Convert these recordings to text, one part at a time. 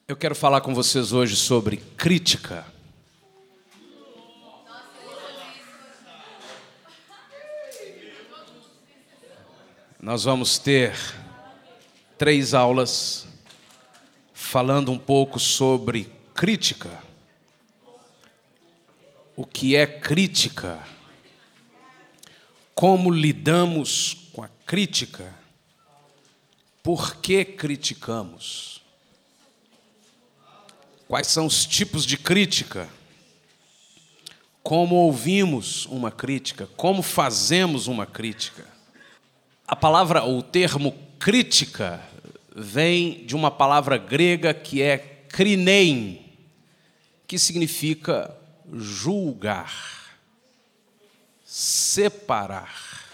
Eu quero falar com vocês hoje sobre crítica. Nós vamos ter 3 aulas falando um pouco sobre crítica. O que é crítica? Como lidamos com a crítica? Por que criticamos? Quais são os tipos de crítica? Como ouvimos uma crítica? Como fazemos uma crítica? A palavra, ou o termo crítica, vem de uma palavra grega que é krinein, que significa julgar, separar.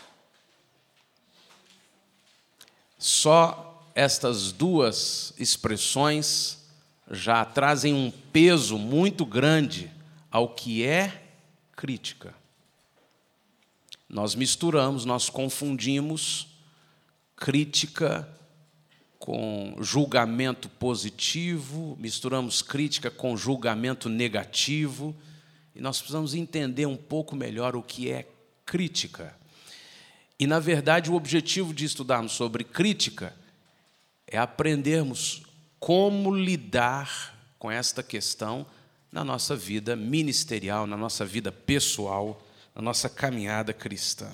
Só estas 2 expressões já trazem um peso muito grande ao que é crítica. Nós misturamos, nós confundimos crítica com julgamento positivo, misturamos crítica com julgamento negativo, e nós precisamos entender um pouco melhor o que é crítica. E, na verdade, o objetivo de estudarmos sobre crítica é aprendermos como lidar com esta questão na nossa vida ministerial, na nossa vida pessoal, na nossa caminhada cristã.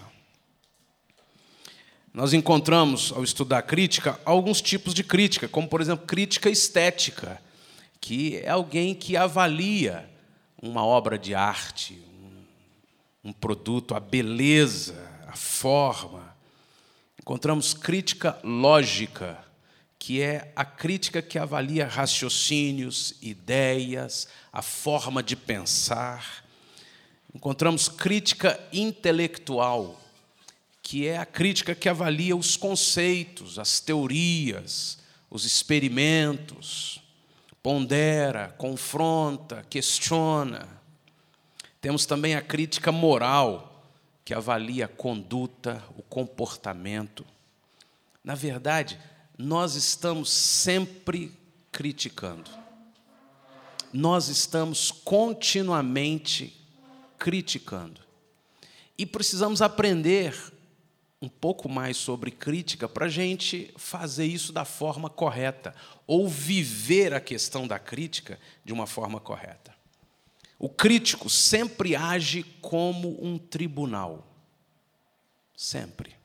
Nós encontramos, ao estudar crítica, alguns tipos de crítica, como, por exemplo, crítica estética, que é alguém que avalia uma obra de arte, um produto, a beleza, a forma. Encontramos crítica lógica, que é a crítica que avalia raciocínios, ideias, a forma de pensar. Encontramos crítica intelectual, que é a crítica que avalia os conceitos, as teorias, os experimentos, pondera, confronta, questiona. Temos também a crítica moral, que avalia a conduta, o comportamento. Na verdade, nós estamos sempre criticando. Nós estamos continuamente criticando. E precisamos aprender um pouco mais sobre crítica para a gente fazer isso da forma correta, ou viver a questão da crítica de uma forma correta. O crítico sempre age como um tribunal. Sempre.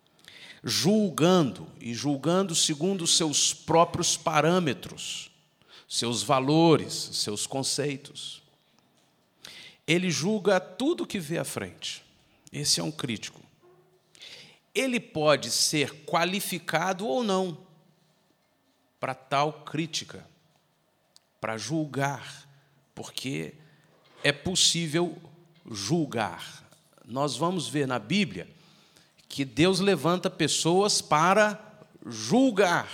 Julgando segundo os seus próprios parâmetros, seus valores, seus conceitos. Ele julga tudo que vê à frente. Esse é um crítico. Ele pode ser qualificado ou não para tal crítica, para julgar, porque é possível julgar. Nós vamos ver na Bíblia que Deus levanta pessoas para julgar.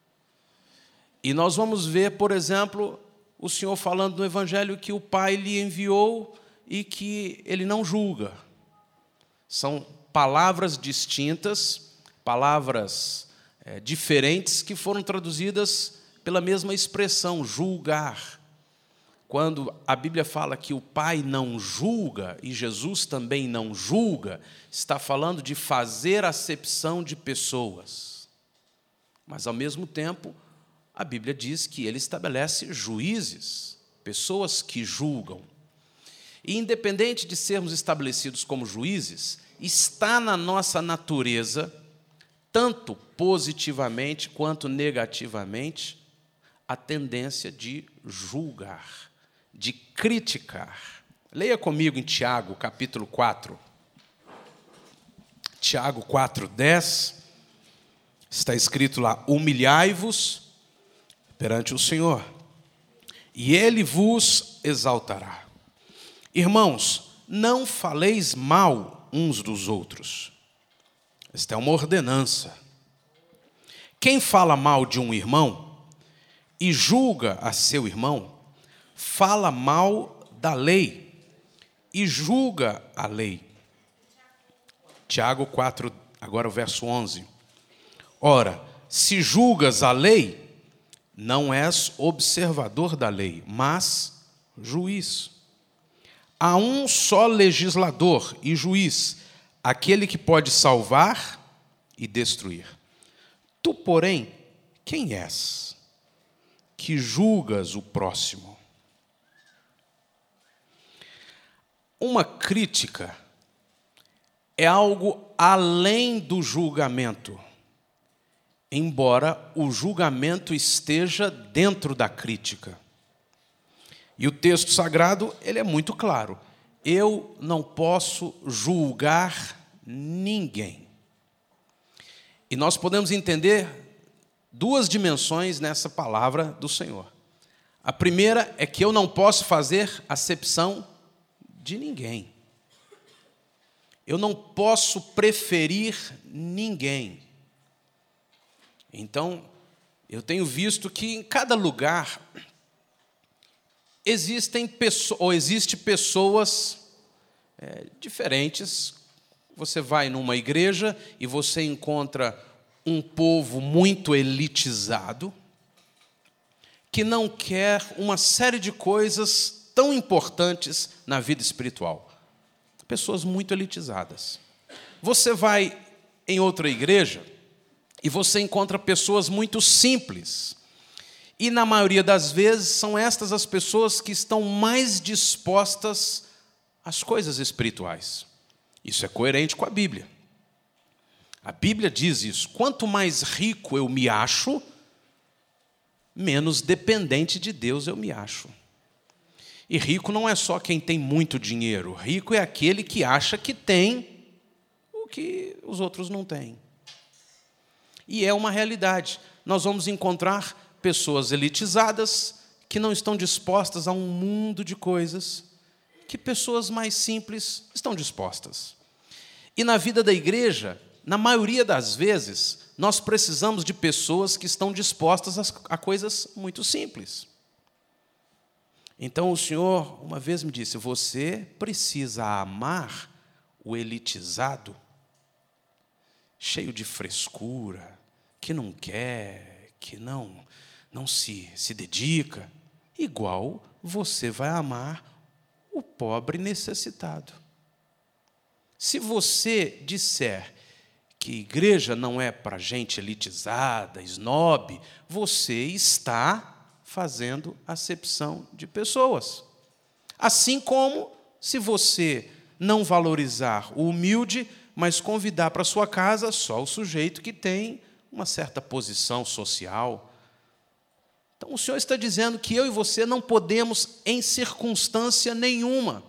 E nós vamos ver, por exemplo, o Senhor falando no Evangelho que o Pai lhe enviou e que Ele não julga. São palavras distintas, palavras diferentes que foram traduzidas pela mesma expressão, julgar. Quando a Bíblia fala que o Pai não julga e Jesus também não julga, está falando de fazer acepção de pessoas. Mas, ao mesmo tempo, a Bíblia diz que Ele estabelece juízes, pessoas que julgam. E, independente de sermos estabelecidos como juízes, está na nossa natureza, tanto positivamente quanto negativamente, a tendência de julgar, de criticar. Leia comigo em Tiago, capítulo 4. Tiago 4:10. Está escrito lá: humilhai-vos perante o Senhor, e Ele vos exaltará. Irmãos, não faleis mal uns dos outros. Esta é uma ordenança. Quem fala mal de um irmão e julga a seu irmão, fala mal da lei e julga a lei. Tiago 4, agora o verso 11. Ora, se julgas a lei, não és observador da lei, mas juiz. Há um só legislador e juiz, aquele que pode salvar e destruir. Tu, porém, quem és, que julgas o próximo? Uma crítica é algo além do julgamento, embora o julgamento esteja dentro da crítica. E o texto sagrado, ele é muito claro. Eu não posso julgar ninguém. E nós podemos entender duas dimensões nessa palavra do Senhor. A primeira é que eu não posso fazer acepção de ninguém. Eu não posso preferir ninguém. Então, eu tenho visto que em cada lugar existe pessoas diferentes. Você vai numa igreja e você encontra um povo muito elitizado, que não quer uma série de coisas tão importantes na vida espiritual. Pessoas muito elitizadas. Você vai em outra igreja e você encontra pessoas muito simples. E, na maioria das vezes, são estas as pessoas que estão mais dispostas às coisas espirituais. Isso é coerente com a Bíblia. A Bíblia diz isso. Quanto mais rico eu me acho, menos dependente de Deus eu me acho. E rico não é só quem tem muito dinheiro. Rico é aquele que acha que tem o que os outros não têm. E é uma realidade. Nós vamos encontrar pessoas elitizadas que não estão dispostas a um mundo de coisas que pessoas mais simples estão dispostas. E na vida da igreja, na maioria das vezes, nós precisamos de pessoas que estão dispostas a coisas muito simples. Então o Senhor uma vez me disse: você precisa amar o elitizado, cheio de frescura, que não quer, que não se dedica, igual você vai amar o pobre necessitado. Se você disser que igreja não é para gente elitizada, snob, você está fazendo acepção de pessoas. Assim como se você não valorizar o humilde, mas convidar para sua casa só o sujeito que tem uma certa posição social. Então, o Senhor está dizendo que eu e você não podemos, em circunstância nenhuma,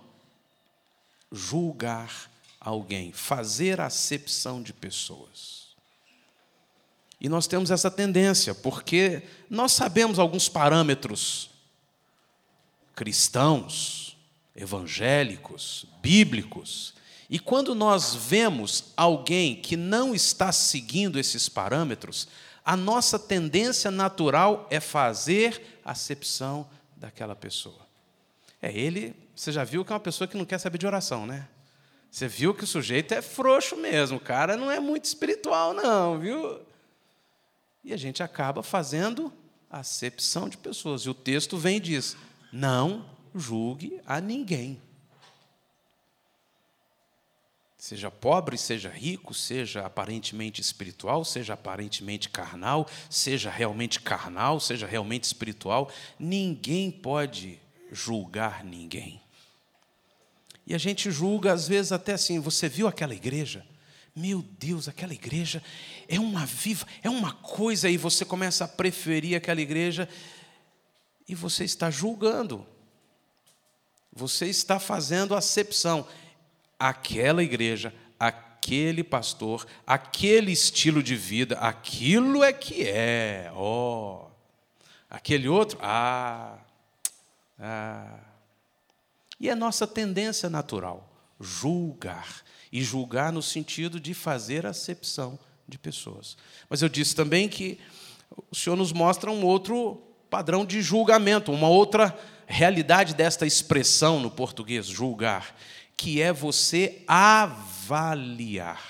julgar alguém, fazer acepção de pessoas. E nós temos essa tendência, porque nós sabemos alguns parâmetros cristãos, evangélicos, bíblicos, e quando nós vemos alguém que não está seguindo esses parâmetros, a nossa tendência natural é fazer acepção daquela pessoa. Você já viu que é uma pessoa que não quer saber de oração, né? Você viu que o sujeito é frouxo mesmo, o cara não é muito espiritual não, viu? E a gente acaba fazendo acepção de pessoas. E o texto vem e diz: não julgue a ninguém. Seja pobre, seja rico, seja aparentemente espiritual, seja aparentemente carnal, seja realmente espiritual, ninguém pode julgar ninguém. E a gente julga, às vezes, até assim: você viu aquela igreja? Meu Deus, aquela igreja é uma coisa, e você começa a preferir aquela igreja, e você está julgando. Você está fazendo acepção. Aquela igreja, aquele pastor, aquele estilo de vida, aquilo é que é. Aquele outro, E é nossa tendência natural, julgar. E julgar no sentido de fazer acepção de pessoas. Mas eu disse também que o Senhor nos mostra um outro padrão de julgamento, uma outra realidade desta expressão no português, julgar, que é você avaliar.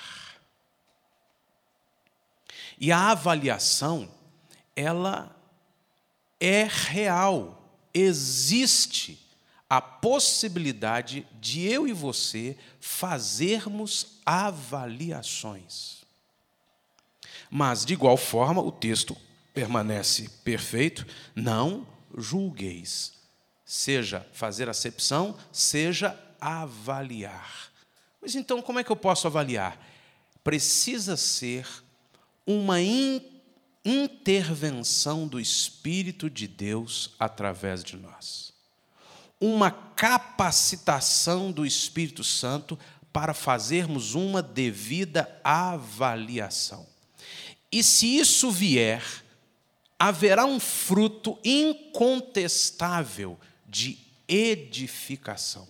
E a avaliação, ela é real, existe a possibilidade de eu e você fazermos avaliações. Mas, de igual forma, o texto permanece perfeito: não julgueis. Seja fazer acepção, seja avaliar. Mas então, como é que eu posso avaliar? Precisa ser uma intervenção do Espírito de Deus através de nós. Uma capacitação do Espírito Santo para fazermos uma devida avaliação. E se isso vier, haverá um fruto incontestável de edificação.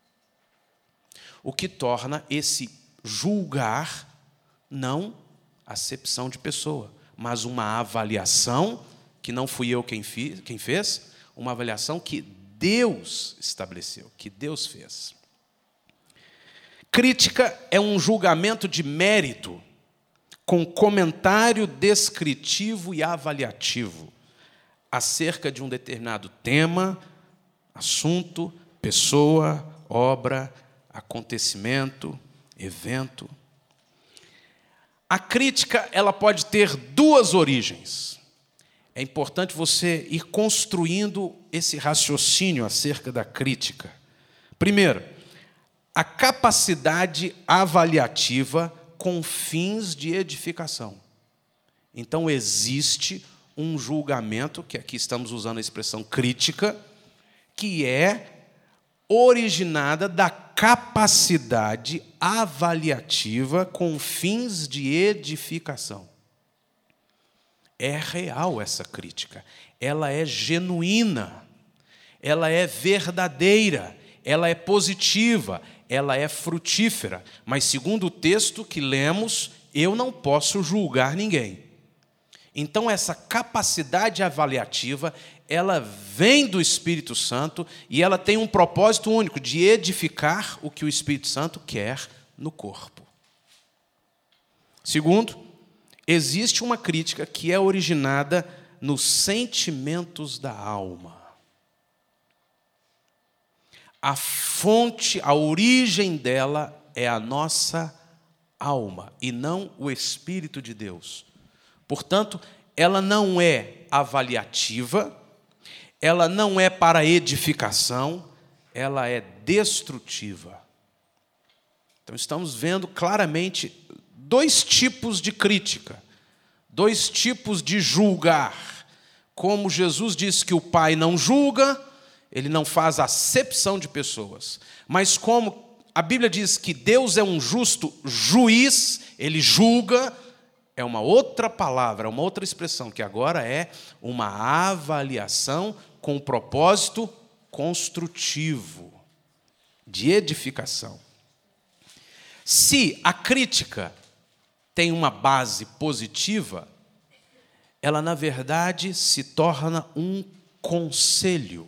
O que torna esse julgar não acepção de pessoa, mas uma avaliação que não fui eu quem fez, uma avaliação que Deus estabeleceu, que Deus fez. Crítica é um julgamento de mérito, com comentário descritivo e avaliativo acerca de um determinado tema, assunto, pessoa, obra, acontecimento, evento. A crítica, ela pode ter duas origens. É importante você ir construindo esse raciocínio acerca da crítica. Primeiro, a capacidade avaliativa com fins de edificação. Então, existe um julgamento, que aqui estamos usando a expressão crítica, que é originada da capacidade avaliativa com fins de edificação. É real essa crítica, ela é genuína, ela é verdadeira, ela é positiva, ela é frutífera. Mas, segundo o texto que lemos, eu não posso julgar ninguém. Então, essa capacidade avaliativa, ela vem do Espírito Santo e ela tem um propósito único, de edificar o que o Espírito Santo quer no corpo. Segundo, existe uma crítica que é originada nos sentimentos da alma. A fonte, a origem dela é a nossa alma e não o Espírito de Deus. Portanto, ela não é avaliativa, ela não é para edificação, ela é destrutiva. Então, estamos vendo claramente dois tipos de crítica, dois tipos de julgar. Como Jesus disse que o Pai não julga, ele não faz acepção de pessoas. Mas como a Bíblia diz que Deus é um justo juiz, ele julga, é uma outra palavra, uma outra expressão, que agora é uma avaliação com um propósito construtivo, de edificação. Se a crítica tem uma base positiva, ela, na verdade, se torna um conselho.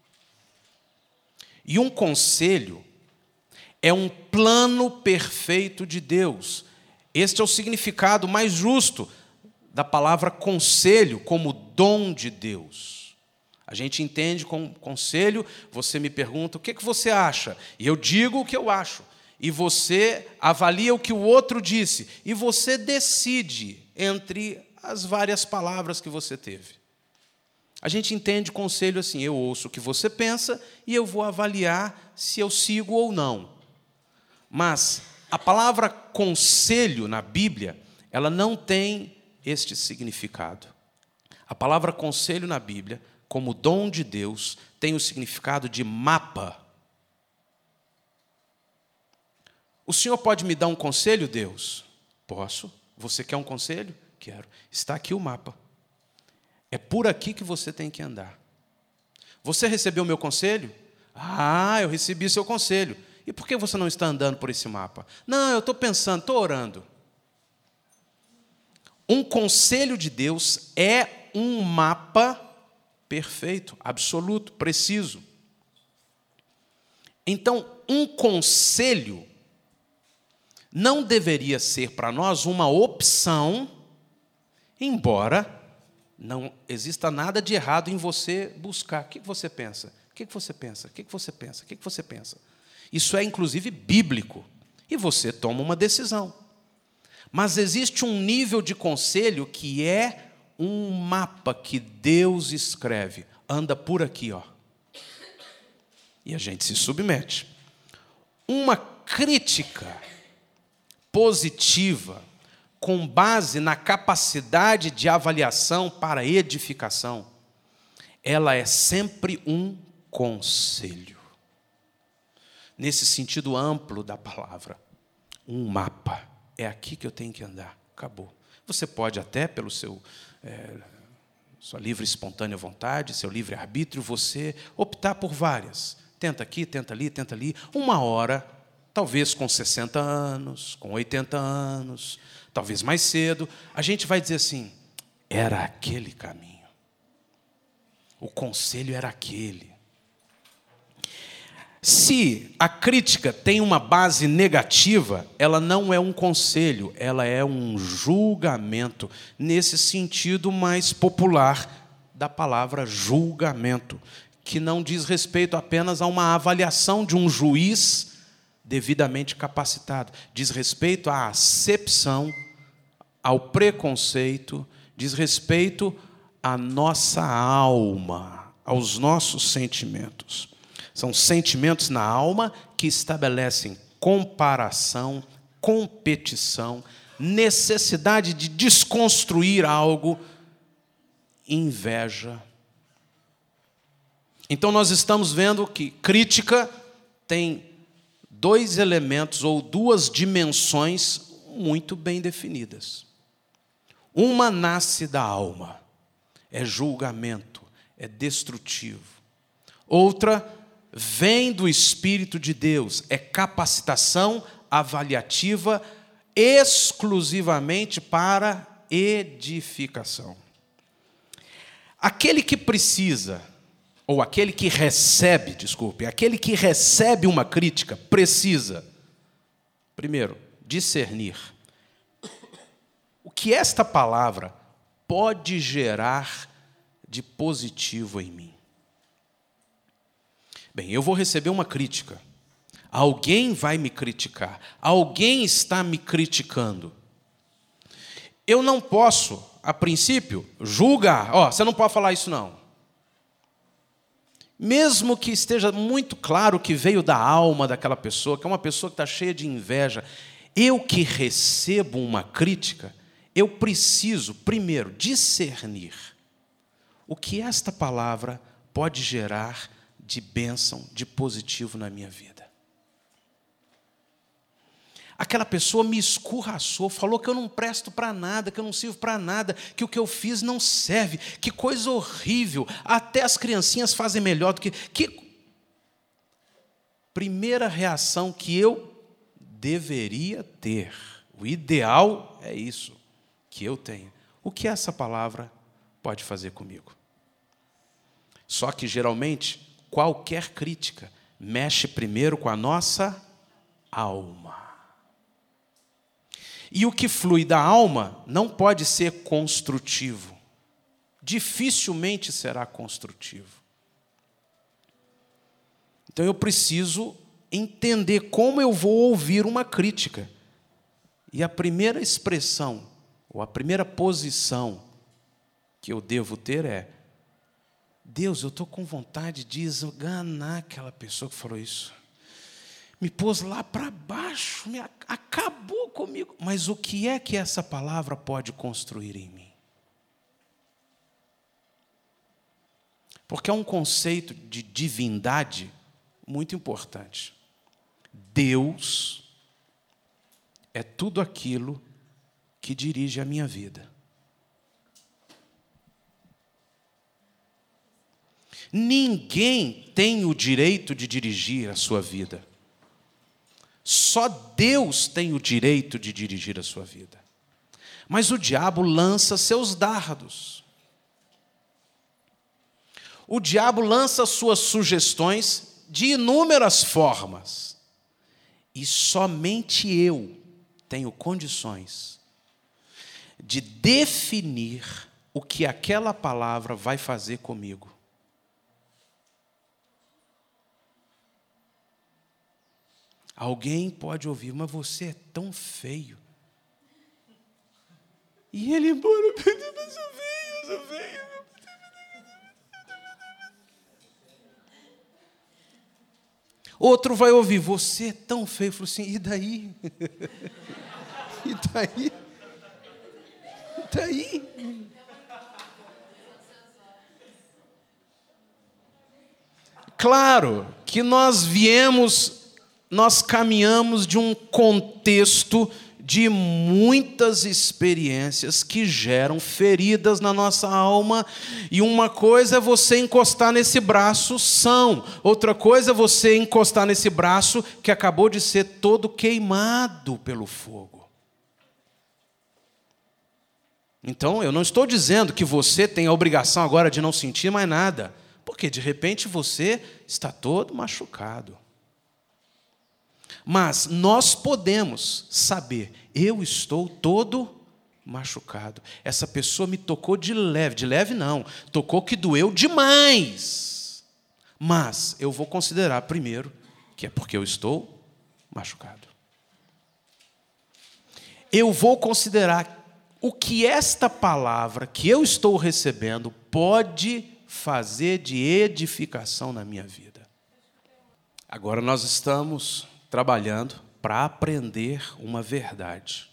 E um conselho é um plano perfeito de Deus. Este é o significado mais justo da palavra conselho, como dom de Deus. A gente entende como conselho, você me pergunta, o que você acha? E eu digo o que eu acho. E você avalia o que o outro disse. E você decide entre as várias palavras que você teve. A gente entende conselho assim: eu ouço o que você pensa e eu vou avaliar se eu sigo ou não. Mas a palavra conselho na Bíblia, ela não tem este significado. A palavra conselho na Bíblia, como dom de Deus, tem o significado de mapa. O Senhor pode me dar um conselho, Deus? Posso. Você quer um conselho? Quero. Está aqui o mapa. É por aqui que você tem que andar. Você recebeu o meu conselho? Ah, eu recebi seu conselho. E por que você não está andando por esse mapa? Não, eu estou pensando, estou orando. Um conselho de Deus é um mapa perfeito, absoluto, preciso. Então, um conselho não deveria ser para nós uma opção, embora não exista nada de errado em você buscar. O que você pensa? O que você pensa? O que você pensa? O que você pensa? Isso é, inclusive, bíblico. E você toma uma decisão. Mas existe um nível de conselho que é um mapa que Deus escreve. Anda por aqui, ó. E a gente se submete. Uma crítica positiva, com base na capacidade de avaliação para edificação, ela é sempre um conselho. Nesse sentido amplo da palavra, um mapa. É aqui que eu tenho que andar. Acabou. Você pode até, pelo sua livre e espontânea vontade, seu livre-arbítrio, você optar por várias. Tenta aqui, tenta ali, tenta ali. Uma hora, talvez com 60 anos, com 80 anos, talvez mais cedo, a gente vai dizer assim, era aquele caminho. O conselho era aquele. Se a crítica tem uma base negativa, ela não é um conselho, ela é um julgamento, nesse sentido mais popular da palavra julgamento, que não diz respeito apenas a uma avaliação de um juiz devidamente capacitado, diz respeito à acepção, ao preconceito, diz respeito à nossa alma, aos nossos sentimentos. São sentimentos na alma que estabelecem comparação, competição, necessidade de desconstruir algo, inveja. Então nós estamos vendo que crítica tem dois elementos ou duas dimensões muito bem definidas. Uma nasce da alma, é julgamento, é destrutivo. Outra vem do Espírito de Deus, é capacitação avaliativa exclusivamente para edificação. Aquele que precisa, ou aquele que recebe uma crítica, precisa, primeiro, discernir o que esta palavra pode gerar de positivo em mim. Bem, eu vou receber uma crítica. Alguém vai me criticar. Alguém está me criticando. Eu não posso, a princípio, julgar. Você não pode falar isso, não. Mesmo que esteja muito claro que veio da alma daquela pessoa, que é uma pessoa que está cheia de inveja, eu que recebo uma crítica, eu preciso, primeiro, discernir o que esta palavra pode gerar de bênção, de positivo na minha vida. Aquela pessoa me escorraçou, falou que eu não presto para nada, que eu não sirvo para nada, que o que eu fiz não serve, que coisa horrível, até as criancinhas fazem melhor do que... Primeira reação que eu deveria ter, o ideal é isso, que eu tenho. O que essa palavra pode fazer comigo? Só que, geralmente, qualquer crítica mexe primeiro com a nossa alma. E o que flui da alma não pode ser construtivo. Dificilmente será construtivo. Então eu preciso entender como eu vou ouvir uma crítica. E a primeira expressão, ou a primeira posição que eu devo ter é: Deus, eu estou com vontade de esganar aquela pessoa que falou isso. Me pôs lá para baixo, acabou comigo. Mas o que é que essa palavra pode construir em mim? Porque é um conceito de divindade muito importante. Deus é tudo aquilo que dirige a minha vida. Ninguém tem o direito de dirigir a sua vida. Só Deus tem o direito de dirigir a sua vida. Mas o diabo lança seus dardos. O diabo lança suas sugestões de inúmeras formas. E somente eu tenho condições de definir o que aquela palavra vai fazer comigo. Alguém pode ouvir, mas você é tão feio. E ele embora, eu sou feio. Outro vai ouvir, você é tão feio. Eu falo assim, e daí? E daí? E daí? Claro que nós caminhamos de um contexto de muitas experiências que geram feridas na nossa alma, e uma coisa é você encostar nesse braço são, outra coisa é você encostar nesse braço que acabou de ser todo queimado pelo fogo. Então, eu não estou dizendo que você tem a obrigação agora de não sentir mais nada, porque de repente você está todo machucado. Mas nós podemos saber, eu estou todo machucado. Essa pessoa me tocou de leve não, tocou que doeu demais. Mas eu vou considerar primeiro que é porque eu estou machucado. Eu vou considerar o que esta palavra que eu estou recebendo pode fazer de edificação na minha vida. Agora nós estamos trabalhando para aprender uma verdade.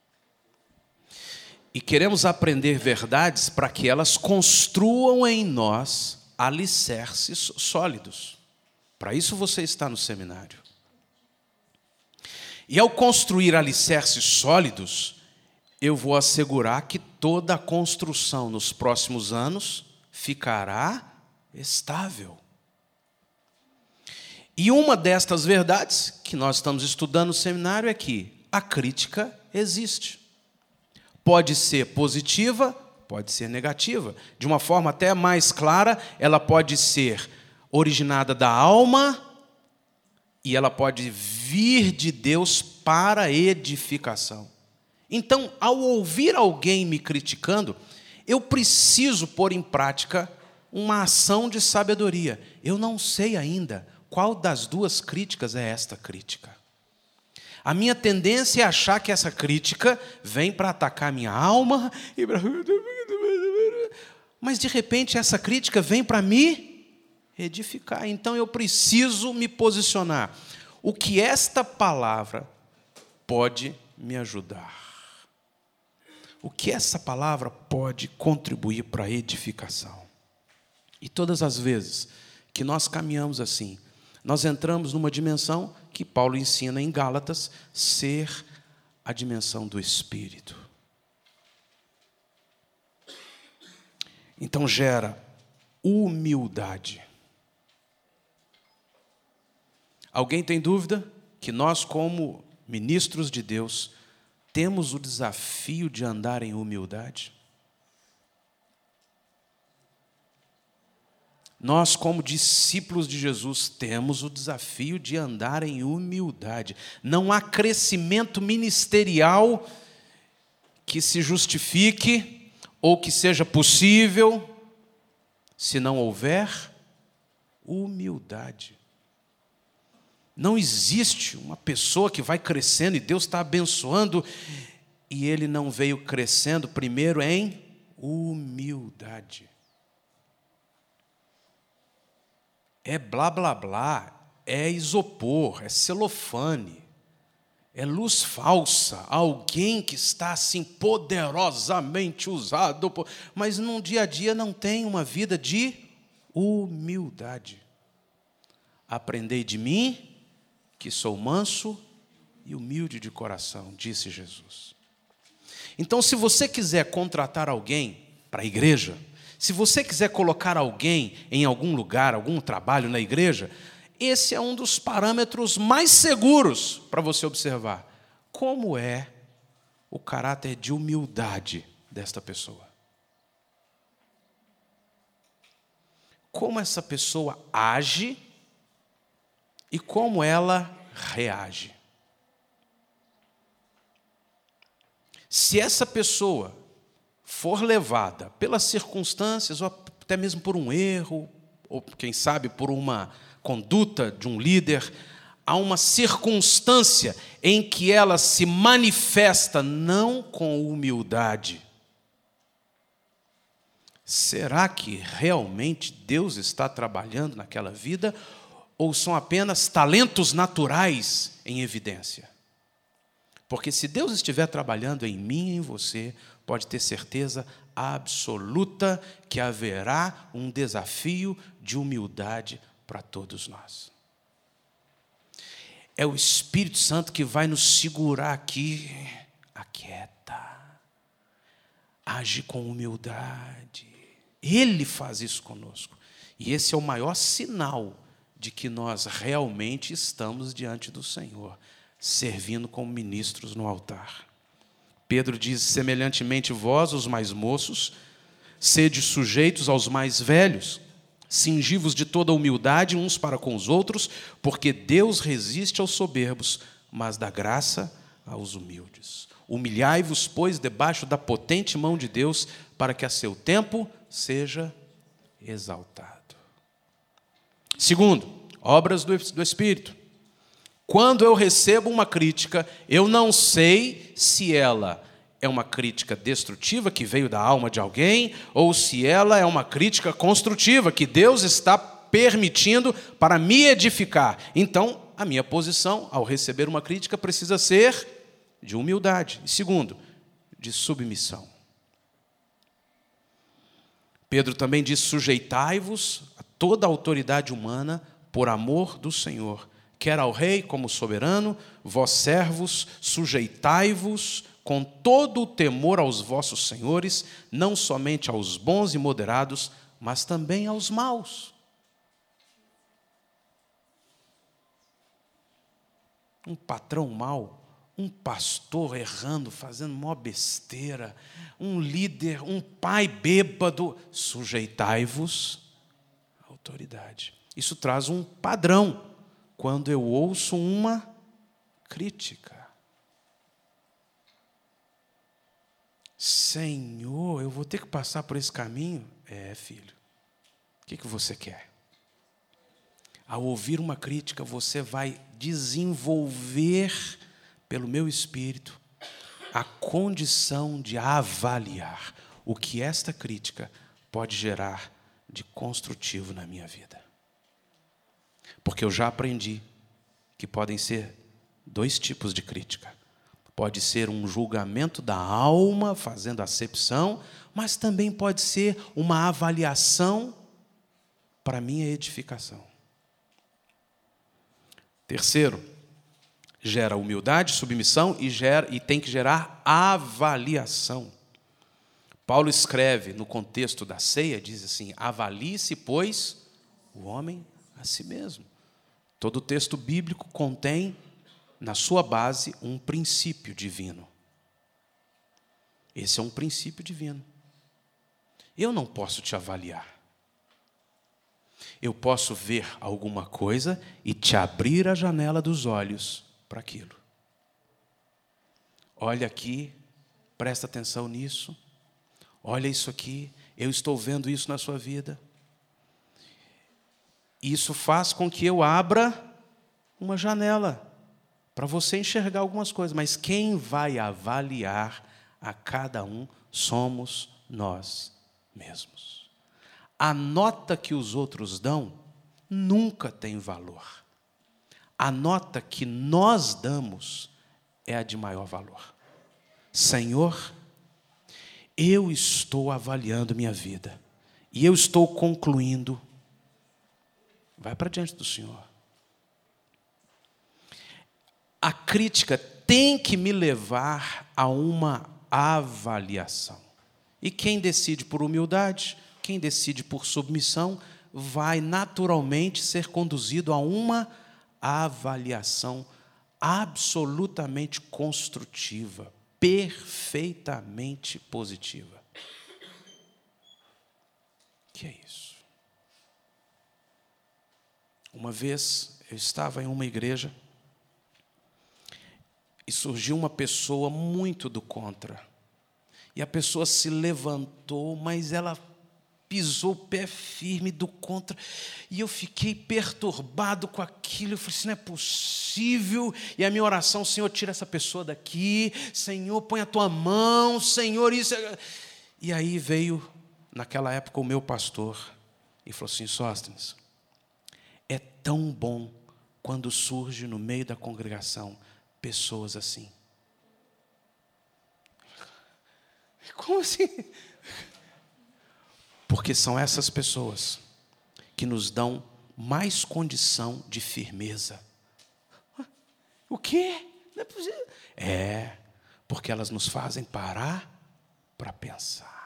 E queremos aprender verdades para que elas construam em nós alicerces sólidos. Para isso você está no seminário. E ao construir alicerces sólidos, eu vou assegurar que toda a construção nos próximos anos ficará estável. E uma destas verdades que nós estamos estudando no seminário é que a crítica existe. Pode ser positiva, pode ser negativa. De uma forma até mais clara, ela pode ser originada da alma e ela pode vir de Deus para edificação. Então, ao ouvir alguém me criticando, eu preciso pôr em prática uma ação de sabedoria. Eu não sei ainda qual das duas críticas é esta crítica. A minha tendência é achar que essa crítica vem para atacar a minha alma, mas de repente essa crítica vem para me edificar. Então eu preciso me posicionar. O que esta palavra pode me ajudar? O que essa palavra pode contribuir para a edificação? E todas as vezes que nós caminhamos assim, nós entramos numa dimensão que Paulo ensina em Gálatas ser a dimensão do Espírito. Então gera humildade. Alguém tem dúvida que nós, como ministros de Deus, temos o desafio de andar em humildade? Nós, como discípulos de Jesus, temos o desafio de andar em humildade. Não há crescimento ministerial que se justifique ou que seja possível se não houver humildade. Não existe uma pessoa que vai crescendo e Deus está abençoando e ele não veio crescendo primeiro em humildade. É blá, blá, blá, é isopor, é celofane, é luz falsa, alguém que está assim poderosamente usado, mas num dia a dia não tem uma vida de humildade. Aprendei de mim, que sou manso e humilde de coração, disse Jesus. Então, se você quiser contratar alguém para a igreja, se você quiser colocar alguém em algum lugar, algum trabalho na igreja, esse é um dos parâmetros mais seguros para você observar. Como é o caráter de humildade desta pessoa? Como essa pessoa age e como ela reage. Se essa pessoa for levada pelas circunstâncias, ou até mesmo por um erro, ou quem sabe por uma conduta de um líder, há uma circunstância em que ela se manifesta não com humildade. Será que realmente Deus está trabalhando naquela vida, ou são apenas talentos naturais em evidência? Porque se Deus estiver trabalhando em mim e em você, pode ter certeza absoluta que haverá um desafio de humildade para todos nós. É o Espírito Santo que vai nos segurar aqui. Aquieta. Age com humildade. Ele faz isso conosco. E esse é o maior sinal de que nós realmente estamos diante do Senhor, servindo como ministros no altar. Pedro diz: semelhantemente vós, os mais moços, sede sujeitos aos mais velhos, cingivos de toda humildade uns para com os outros, porque Deus resiste aos soberbos, mas dá graça aos humildes. Humilhai-vos, pois, debaixo da potente mão de Deus, para que a seu tempo seja exaltado. Segundo, obras do Espírito. Quando eu recebo uma crítica, eu não sei se ela é uma crítica destrutiva que veio da alma de alguém, ou se ela é uma crítica construtiva que Deus está permitindo para me edificar. Então, a minha posição ao receber uma crítica precisa ser de humildade. E segundo, de submissão. Pedro também diz: sujeitai-vos a toda a autoridade humana por amor do Senhor. Quer ao rei como soberano, vós servos, sujeitai-vos com todo o temor aos vossos senhores, não somente aos bons e moderados, mas também aos maus. Um patrão mau, um pastor errando, fazendo mó besteira, um líder, um pai bêbado, sujeitai-vos à autoridade. Isso traz um padrão quando eu ouço uma crítica. Senhor, eu vou ter que passar por esse caminho? Filho. O que você quer? Ao ouvir uma crítica, você vai desenvolver, pelo meu espírito, a condição de avaliar o que esta crítica pode gerar de construtivo na minha vida. Porque eu já aprendi que podem ser dois tipos de crítica. Pode ser um julgamento da alma, fazendo acepção, mas também pode ser uma avaliação para minha edificação. Terceiro, gera humildade, submissão e tem que gerar avaliação. Paulo escreve no contexto da ceia, diz assim: avalie-se, pois, o homem a si mesmo. Todo o texto bíblico contém, na sua base, um princípio divino. Esse é um princípio divino. Eu não posso te avaliar. Eu posso ver alguma coisa e te abrir a janela dos olhos para aquilo. Olha aqui, presta atenção nisso. Olha isso aqui, eu estou vendo isso na sua vida. Isso faz com que eu abra uma janela para você enxergar algumas coisas. Mas quem vai avaliar a cada um somos nós mesmos. A nota que os outros dão nunca tem valor. A nota que nós damos é a de maior valor. Senhor, eu estou avaliando minha vida e eu estou concluindo. Vai para diante do Senhor. A crítica tem que me levar a uma avaliação. E quem decide por humildade, quem decide por submissão, vai naturalmente ser conduzido a uma avaliação absolutamente construtiva, perfeitamente positiva. Que é isso? Uma vez eu estava em uma igreja e surgiu uma pessoa muito do contra. E a pessoa se levantou, mas ela pisou o pé firme do contra. E eu fiquei perturbado com aquilo. Eu falei, isso não é possível. E a minha oração, Senhor, tira essa pessoa daqui. Senhor, põe a tua mão. Senhor, isso... E aí veio, naquela época, o meu pastor e falou assim, Sóstenes, é tão bom quando surge no meio da congregação pessoas assim. Como assim? Porque são essas pessoas que nos dão mais condição de firmeza. O quê? Não é possível. É, porque elas nos fazem parar para pensar.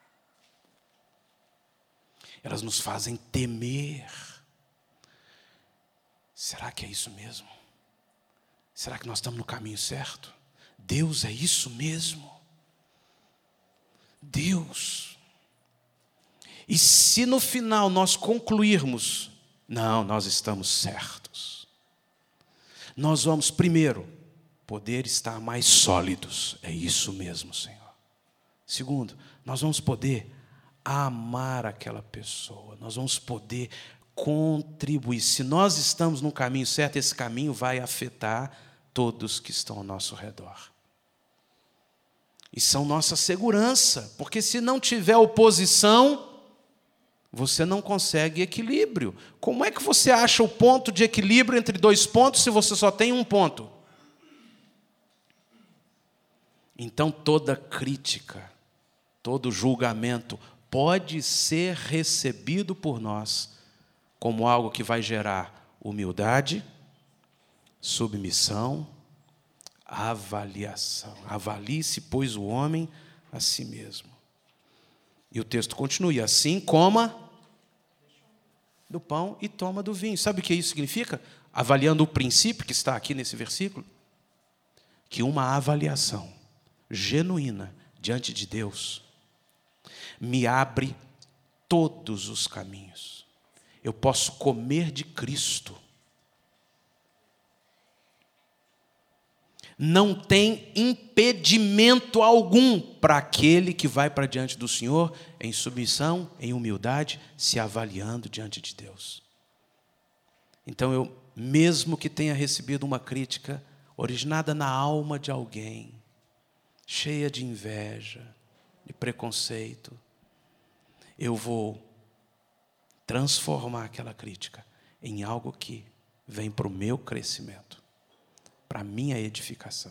Elas nos fazem temer. Será que é isso mesmo? Será que nós estamos no caminho certo? Deus é isso mesmo? Deus. E se no final nós concluirmos, não, nós estamos certos. Nós vamos, primeiro, poder estar mais sólidos. É isso mesmo, Senhor. Segundo, nós vamos poder amar aquela pessoa. Nós vamos poder contribuir. Se nós estamos no caminho certo, esse caminho vai afetar todos que estão ao nosso redor. E são nossa segurança, porque se não tiver oposição, você não consegue equilíbrio. Como é que você acha o ponto de equilíbrio entre dois pontos se você só tem um ponto? Então toda crítica, todo julgamento pode ser recebido por nós como algo que vai gerar humildade, submissão, avaliação. Avalie-se, pois, o homem a si mesmo. E o texto continua, e assim coma do pão e toma do vinho. Sabe o que isso significa? Avaliando o princípio que está aqui nesse versículo, que uma avaliação genuína diante de Deus me abre todos os caminhos. Eu posso comer de Cristo. Não tem impedimento algum para aquele que vai para diante do Senhor em submissão, em humildade, se avaliando diante de Deus. Então eu, mesmo que tenha recebido uma crítica originada na alma de alguém, cheia de inveja, de preconceito, eu vou transformar aquela crítica em algo que vem para o meu crescimento, para a minha edificação.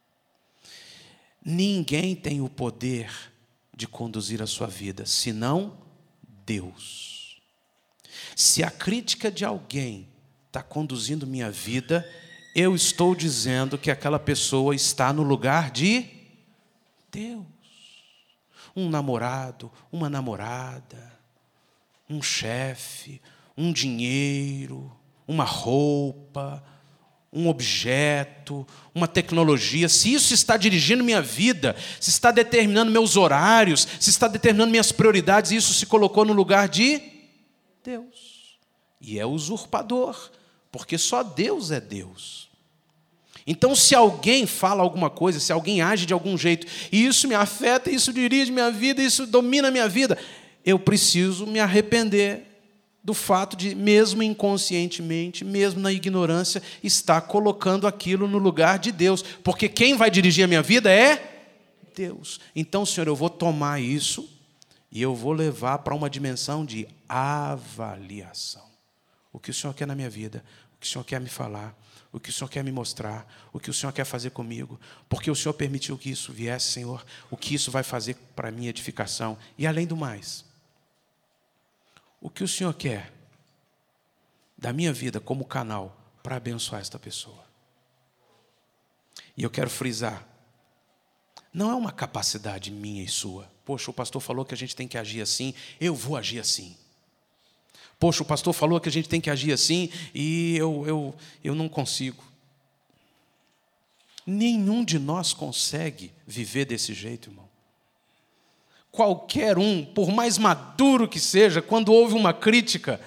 Ninguém tem o poder de conduzir a sua vida, senão Deus. Se a crítica de alguém está conduzindo minha vida, eu estou dizendo que aquela pessoa está no lugar de Deus. Um namorado, uma namorada, um chefe, um dinheiro, uma roupa, um objeto, uma tecnologia, se isso está dirigindo minha vida, se está determinando meus horários, se está determinando minhas prioridades, isso se colocou no lugar de Deus. E é usurpador, porque só Deus é Deus. Então, se alguém fala alguma coisa, se alguém age de algum jeito, e isso me afeta, isso dirige minha vida, isso domina minha vida, eu preciso me arrepender do fato de, mesmo inconscientemente, mesmo na ignorância, estar colocando aquilo no lugar de Deus. Porque quem vai dirigir a minha vida é Deus. Então, Senhor, eu vou tomar isso e eu vou levar para uma dimensão de avaliação. O que o Senhor quer na minha vida, o que o Senhor quer me falar, o que o Senhor quer me mostrar, o que o Senhor quer fazer comigo, porque o Senhor permitiu que isso viesse, Senhor, o que isso vai fazer para a minha edificação. E além do mais, o que o Senhor quer da minha vida como canal para abençoar esta pessoa. E eu quero frisar, não é uma capacidade minha e sua. Poxa, o pastor falou que a gente tem que agir assim, eu vou agir assim. Poxa, o pastor falou que a gente tem que agir assim e eu não consigo. Nenhum de nós consegue viver desse jeito, irmão. Qualquer um, por mais maduro que seja, quando houve uma crítica,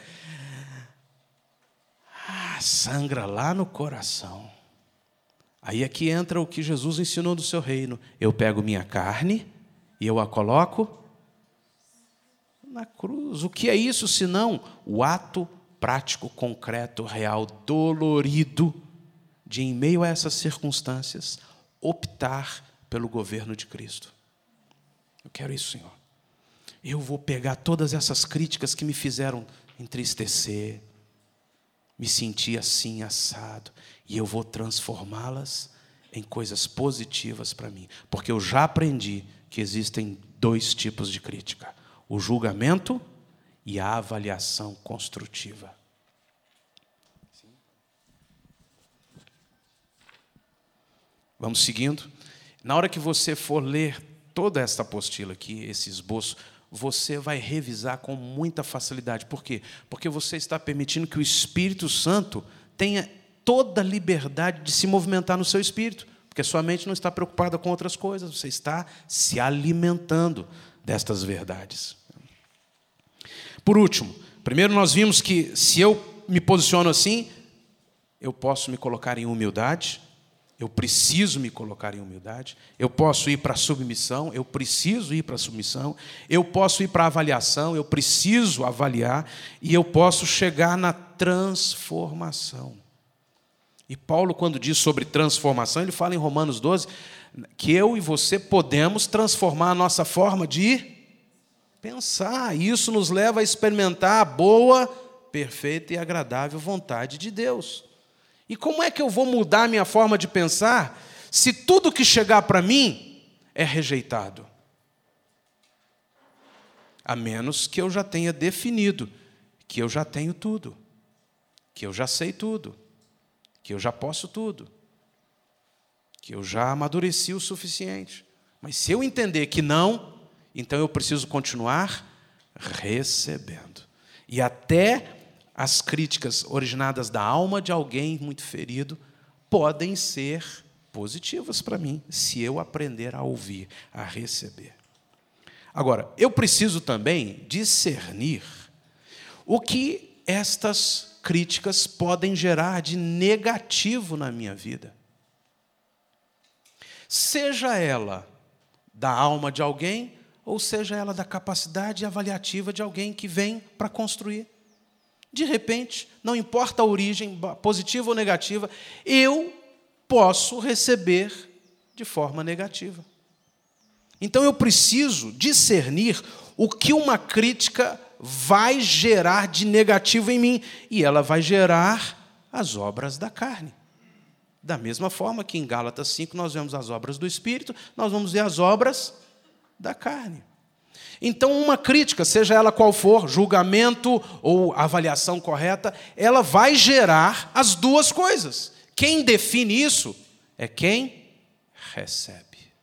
sangra lá no coração. Aí é que entra o que Jesus ensinou do seu reino. Eu pego minha carne e eu a coloco na cruz. O que é isso senão o ato prático, concreto, real, dolorido, de, em meio a essas circunstâncias, optar pelo governo de Cristo? Eu quero isso, Senhor. Eu vou pegar todas essas críticas que me fizeram entristecer, me sentir assim, assado, e eu vou transformá-las em coisas positivas para mim. Porque eu já aprendi que existem 2 tipos de crítica: o julgamento e a avaliação construtiva. Vamos seguindo. Na hora que você for ler toda esta apostila aqui, esse esboço, você vai revisar com muita facilidade. Por quê? Porque você está permitindo que o Espírito Santo tenha toda a liberdade de se movimentar no seu espírito, porque sua mente não está preocupada com outras coisas, você está se alimentando destas verdades. Por último, primeiro nós vimos que se eu me posiciono assim, eu posso me colocar em humildade, eu preciso me colocar em humildade, eu posso ir para a submissão, eu preciso ir para a submissão, eu posso ir para a avaliação, eu preciso avaliar, e eu posso chegar na transformação. E Paulo, quando diz sobre transformação, ele fala em Romanos 12, que eu e você podemos transformar a nossa forma de pensar. E isso nos leva a experimentar a boa, perfeita e agradável vontade de Deus. E como é que eu vou mudar a minha forma de pensar se tudo que chegar para mim é rejeitado? A menos que eu já tenha definido que eu já tenho tudo, que eu já sei tudo, que eu já posso tudo, que eu já amadureci o suficiente. Mas se eu entender que não, então eu preciso continuar recebendo. E até as críticas originadas da alma de alguém muito ferido podem ser positivas para mim, se eu aprender a ouvir, a receber. Agora, eu preciso também discernir o que estas críticas podem gerar de negativo na minha vida. Seja ela da alma de alguém, ou seja ela da capacidade avaliativa de alguém que vem para construir. De repente, não importa a origem, positiva ou negativa, eu posso receber de forma negativa. Então eu preciso discernir o que uma crítica vai gerar de negativo em mim, e ela vai gerar as obras da carne. Da mesma forma que em Gálatas 5 nós vemos as obras do Espírito, nós vamos ver as obras da carne. Então, uma crítica, seja ela qual for, julgamento ou avaliação correta, ela vai gerar as 2 coisas. Quem define isso é quem recebe.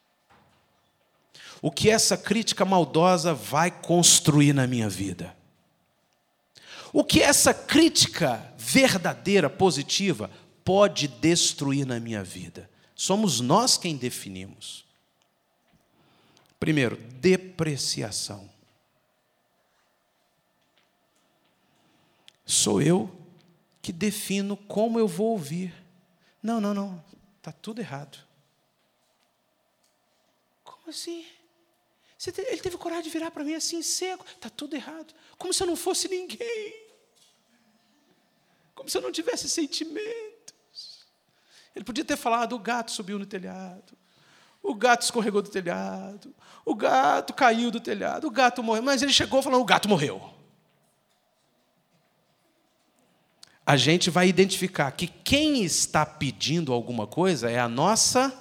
O que essa crítica maldosa vai construir na minha vida? O que essa crítica verdadeira, positiva, pode destruir na minha vida? Somos nós quem definimos. Primeiro, depreciação. Sou eu que defino como eu vou ouvir. Não, está tudo errado. Como assim? Ele teve coragem de virar para mim assim, seco. Está tudo errado. Como se eu não fosse ninguém. Como se eu não tivesse sentimentos. Ele podia ter falado, o gato subiu no telhado. O gato escorregou do telhado. O gato caiu do telhado. O gato morreu. Mas ele chegou falando, o gato morreu. A gente vai identificar que quem está pedindo alguma coisa é a nossa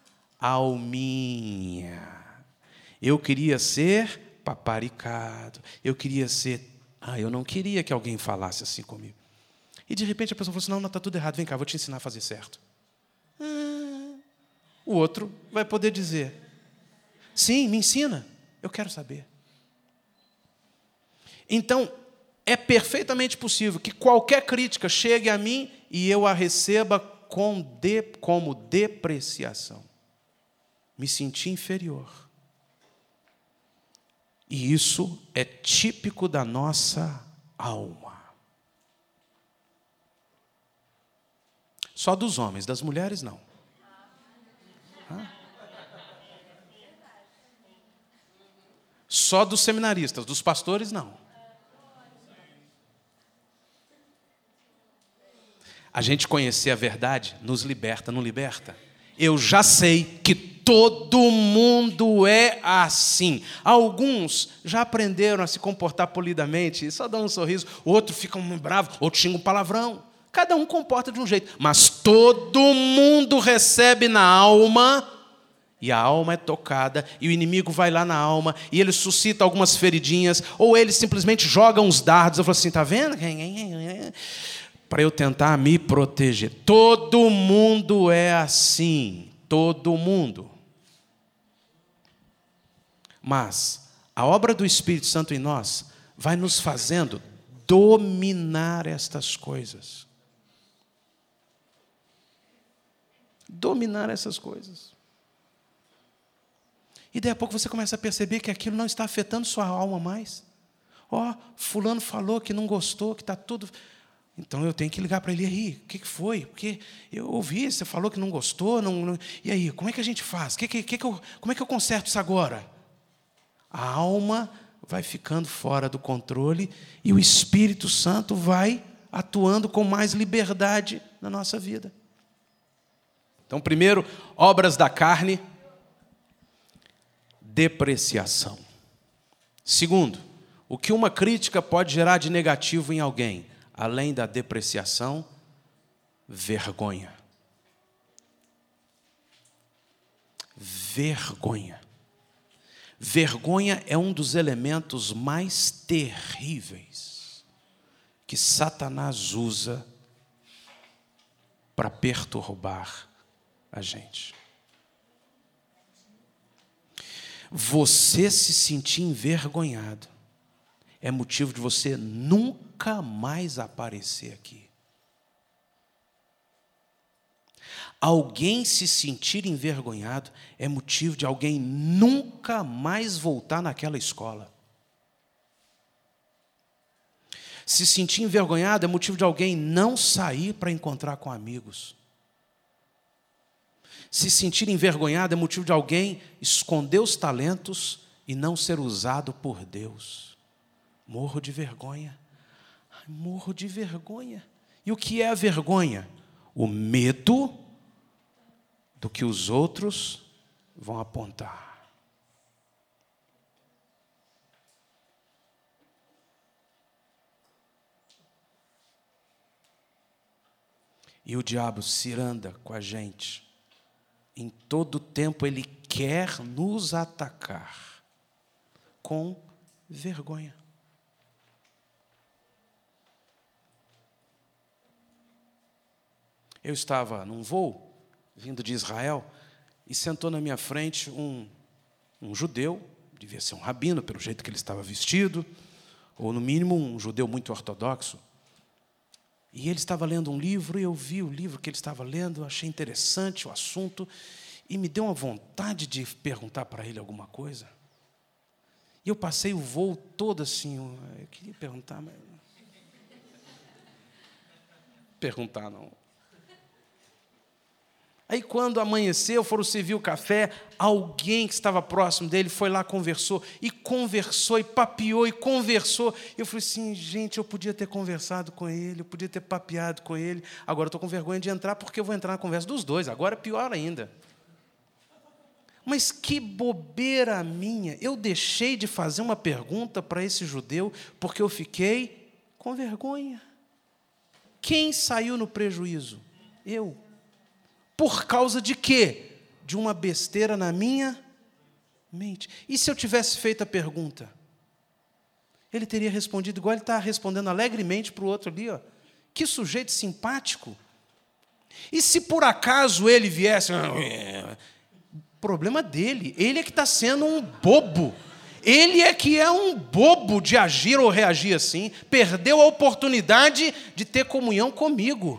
alminha. Eu queria ser paparicado. Eu queria ser... eu não queria que alguém falasse assim comigo. E de repente a pessoa falou assim, não, está tudo errado. Vem cá, vou te ensinar a fazer certo. O outro vai poder dizer, sim, me ensina, eu quero saber. Então, é perfeitamente possível que qualquer crítica chegue a mim e eu a receba como depreciação. Me senti inferior. E isso é típico da nossa alma. Só dos homens, das mulheres não. só dos seminaristas, dos pastores não. A gente conhecer a verdade nos liberta, não liberta? Eu já sei que todo mundo é assim. Alguns já aprenderam a se comportar polidamente, só dão um sorriso, outro fica bravo, outro xinga um palavrão. Cada um comporta de um jeito, mas todo mundo recebe na alma, e a alma é tocada, e o inimigo vai lá na alma, e ele suscita algumas feridinhas, ou ele simplesmente joga uns dardos. Eu falo assim, está vendo? Para eu tentar me proteger. Todo mundo é assim, todo mundo. Mas a obra do Espírito Santo em nós vai nos fazendo dominar estas coisas. Dominar essas coisas. E daí a pouco você começa a perceber que aquilo não está afetando sua alma mais. Fulano falou que não gostou, que está tudo... Então eu tenho que ligar para ele, e aí, o que foi? Porque eu ouvi, você falou que não gostou, e aí, como é que a gente faz? Como é que eu conserto isso agora? A alma vai ficando fora do controle e o Espírito Santo vai atuando com mais liberdade na nossa vida. Então, primeiro, obras da carne, depreciação. Segundo, o que uma crítica pode gerar de negativo em alguém? Além da depreciação, vergonha. Vergonha. Vergonha é um dos elementos mais terríveis que Satanás usa para perturbar a gente. Você se sentir envergonhado é motivo de você nunca mais aparecer aqui. Alguém se sentir envergonhado é motivo de alguém nunca mais voltar naquela escola. Se sentir envergonhado é motivo de alguém não sair para encontrar com amigos. Se sentir envergonhado é motivo de alguém esconder os talentos e não ser usado por Deus. Morro de vergonha. Morro de vergonha. E o que é a vergonha? O medo do que os outros vão apontar. E o diabo ciranda com a gente. Em todo tempo ele quer nos atacar com vergonha. Eu estava num voo, vindo de Israel, e sentou na minha frente um judeu, devia ser um rabino, pelo jeito que ele estava vestido, ou no mínimo um judeu muito ortodoxo. E ele estava lendo um livro, e eu vi o livro que ele estava lendo, achei interessante o assunto, e me deu uma vontade de perguntar para ele alguma coisa. E eu passei o voo todo assim, eu queria perguntar, mas... Perguntar não. Aí quando amanheceu, foram servir o café, alguém que estava próximo dele foi lá, conversou, e papeou, e conversou. Eu falei assim, gente, eu podia ter conversado com ele, eu podia ter papeado com ele, agora eu estou com vergonha de entrar, porque eu vou entrar na conversa dos dois, agora é pior ainda. Mas que bobeira minha, eu deixei de fazer uma pergunta para esse judeu, porque eu fiquei com vergonha. Quem saiu no prejuízo? Eu. Por causa de quê? De uma besteira na minha mente. E se eu tivesse feito a pergunta? Ele teria respondido igual ele está respondendo alegremente para o outro ali. Que sujeito simpático. E se por acaso ele viesse... Problema dele. Ele é que está sendo um bobo. Ele é que é um bobo de agir ou reagir assim. Perdeu a oportunidade de ter comunhão comigo.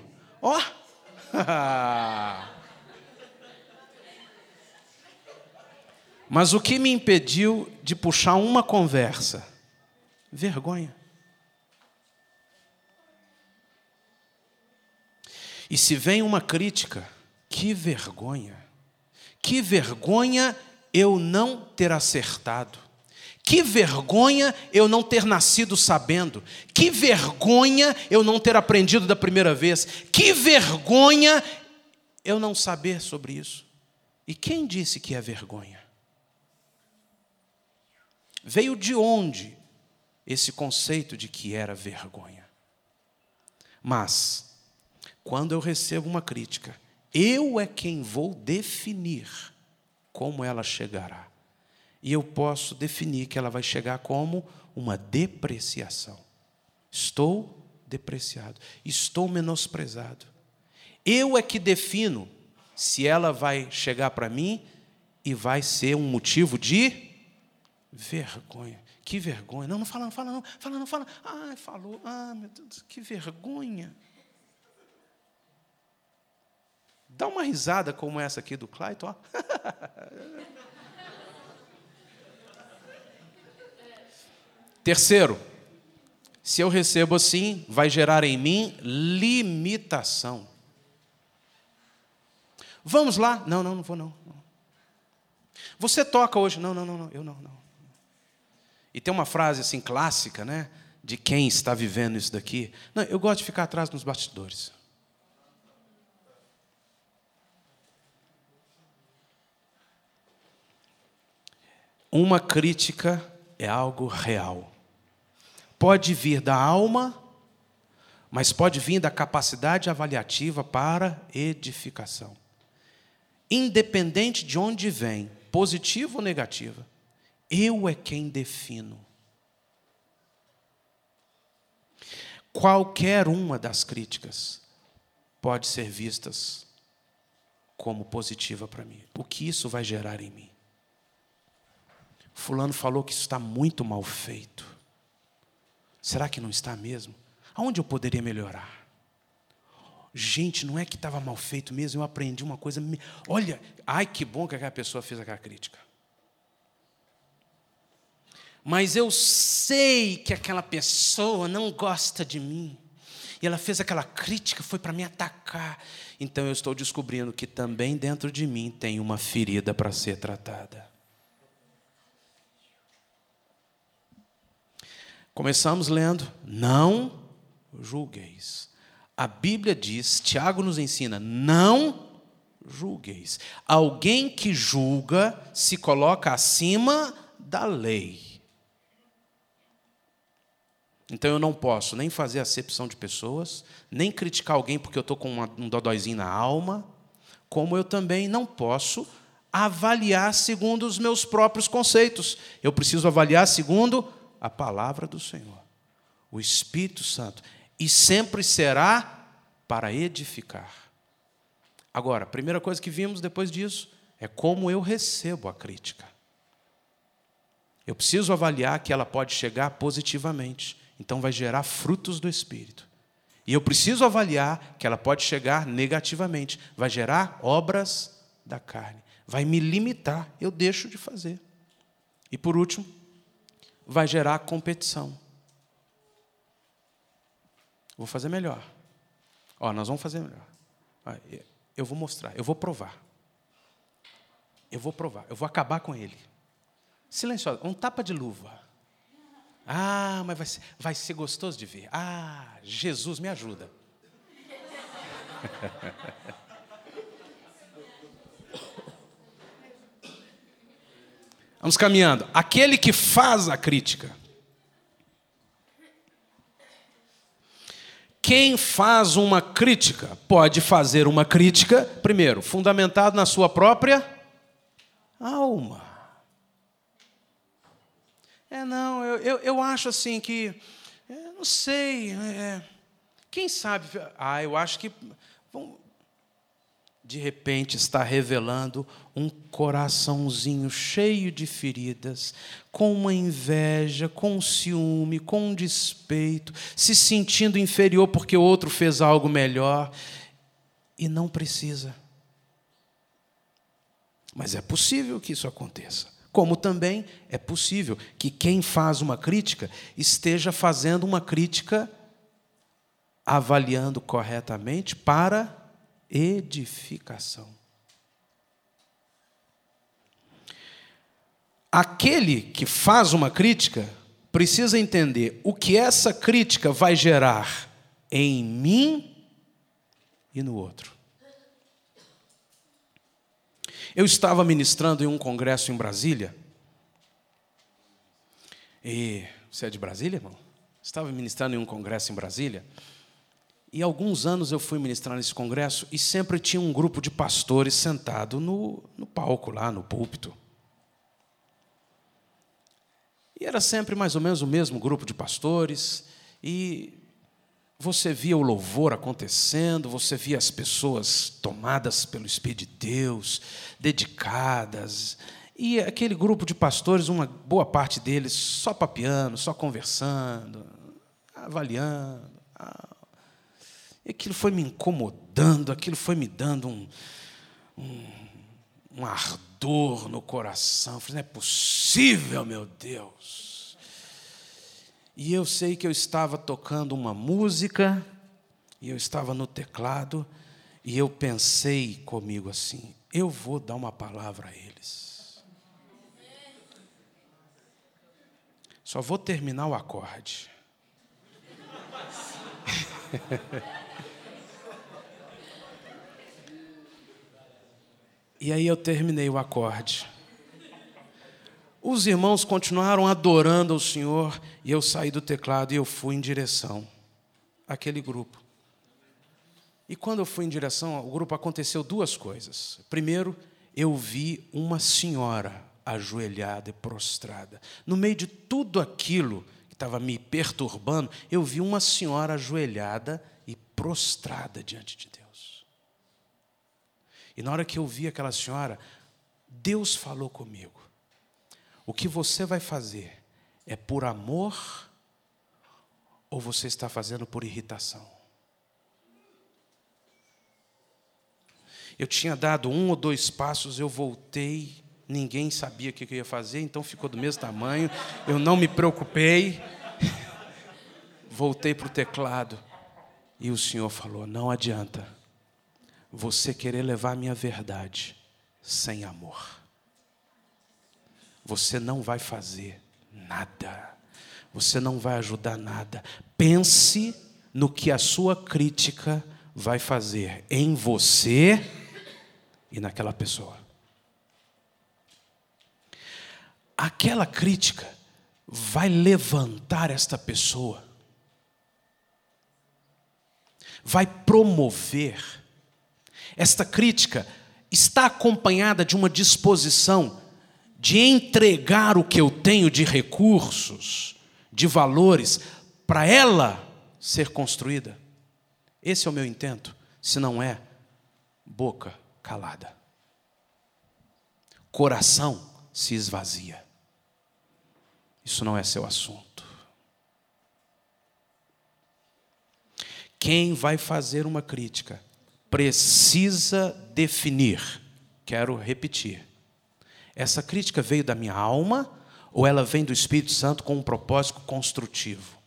Mas o que me impediu de puxar uma conversa? Vergonha. E se vem uma crítica, que vergonha. Que vergonha eu não ter acertado. Que vergonha eu não ter nascido sabendo. Que vergonha eu não ter aprendido da primeira vez. Que vergonha eu não saber sobre isso. E quem disse que é vergonha? Veio de onde esse conceito de que era vergonha? Mas, quando eu recebo uma crítica, eu é quem vou definir como ela chegará. E eu posso definir que ela vai chegar como uma depreciação. Estou depreciado, estou menosprezado. Eu é que defino se ela vai chegar para mim e vai ser um motivo de vergonha. Que vergonha. Não fala. Ai, falou. Ah, meu Deus, que vergonha. Dá uma risada como essa aqui do Clayton. Terceiro, se eu recebo assim, vai gerar em mim limitação. Vamos lá? Não vou não. Você toca hoje? Não, eu não. E tem uma frase assim clássica, né? De quem está vivendo isso daqui. Não, eu gosto de ficar atrás nos bastidores. Uma crítica é algo real. Pode vir da alma, mas pode vir da capacidade avaliativa para edificação. Independente de onde vem, positiva ou negativa, eu é quem defino. Qualquer uma das críticas pode ser vistas como positiva para mim. O que isso vai gerar em mim? Fulano falou que isso está muito mal feito. Será que não está mesmo? Aonde eu poderia melhorar? Gente, não é que estava mal feito mesmo, eu aprendi uma coisa. Olha, ai que bom que aquela pessoa fez aquela crítica. Mas eu sei que aquela pessoa não gosta de mim. E ela fez aquela crítica, foi para me atacar. Então eu estou descobrindo que também dentro de mim tem uma ferida para ser tratada. Começamos lendo, não julgueis. A Bíblia diz, Tiago nos ensina, não julgueis. Alguém que julga se coloca acima da lei. Então eu não posso nem fazer acepção de pessoas, nem criticar alguém porque eu estou com um dodóizinho na alma, como eu também não posso avaliar segundo os meus próprios conceitos. Eu preciso avaliar segundo a palavra do Senhor, o Espírito Santo, e sempre será para edificar. Agora, a primeira coisa que vimos depois disso é como eu recebo a crítica. Eu preciso avaliar que ela pode chegar positivamente, então vai gerar frutos do Espírito. E eu preciso avaliar que ela pode chegar negativamente, vai gerar obras da carne, vai me limitar, eu deixo de fazer. E por último, vai gerar competição. Vou fazer melhor. Nós vamos fazer melhor. Eu vou mostrar, eu vou provar. Eu vou acabar com ele. Silencioso, um tapa de luva. Mas vai ser gostoso de ver. Jesus me ajuda. Vamos caminhando. Aquele que faz a crítica. Quem faz uma crítica pode fazer uma crítica, primeiro, fundamentado na sua própria alma. Eu acho assim que, não sei, quem sabe, eu acho que... De repente está revelando um coraçãozinho cheio de feridas, com uma inveja, com um ciúme, com um despeito, se sentindo inferior porque o outro fez algo melhor. E não precisa. Mas é possível que isso aconteça. Como também é possível que quem faz uma crítica esteja fazendo uma crítica avaliando corretamente para edificação. aquele que faz uma crítica precisa entender o que essa crítica vai gerar em mim e no outro. Eu estava ministrando em um congresso em Brasília. E você é de Brasília, irmão? Estava ministrando em um congresso em Brasília. E há alguns anos eu fui ministrar nesse congresso e sempre tinha um grupo de pastores sentado no palco, lá no púlpito. E era sempre mais ou menos o mesmo grupo de pastores. E você via o louvor acontecendo, você via as pessoas tomadas pelo Espírito de Deus, dedicadas. E aquele grupo de pastores, uma boa parte deles só papeando, só conversando, avaliando. E aquilo foi me incomodando, aquilo foi me dando um ardor no coração. Eu falei, não é possível, meu Deus. E eu sei que eu estava tocando uma música, e eu estava no teclado, e eu pensei comigo assim, eu vou dar uma palavra a eles. Só vou terminar o acorde. E aí eu terminei o acorde. Os irmãos continuaram adorando ao Senhor, e eu saí do teclado e eu fui em direção àquele grupo. E quando eu fui em direção ao grupo, aconteceu duas coisas. Primeiro, eu vi uma senhora ajoelhada e prostrada. No meio de tudo aquilo que estava me perturbando, eu vi uma senhora ajoelhada e prostrada diante de Deus. E na hora que eu vi aquela senhora, Deus falou comigo. O que você vai fazer é por amor ou você está fazendo por irritação? Eu tinha dado 1 ou 2 passos, eu voltei, ninguém sabia o que eu ia fazer, então ficou do mesmo tamanho, eu não me preocupei. Voltei para o teclado e o Senhor falou, não adianta você querer levar a minha verdade sem amor. Você não vai fazer nada. Você não vai ajudar nada. Pense no que a sua crítica vai fazer em você e naquela pessoa. Aquela crítica vai levantar esta pessoa. Vai promover. Esta crítica está acompanhada de uma disposição de entregar o que eu tenho de recursos, de valores, para ela ser construída. Esse é o meu intento, se não é, boca calada. Coração se esvazia. Isso não é seu assunto. Quem vai fazer uma crítica precisa definir. Quero repetir. Essa crítica veio da minha alma ou ela vem do Espírito Santo com um propósito construtivo?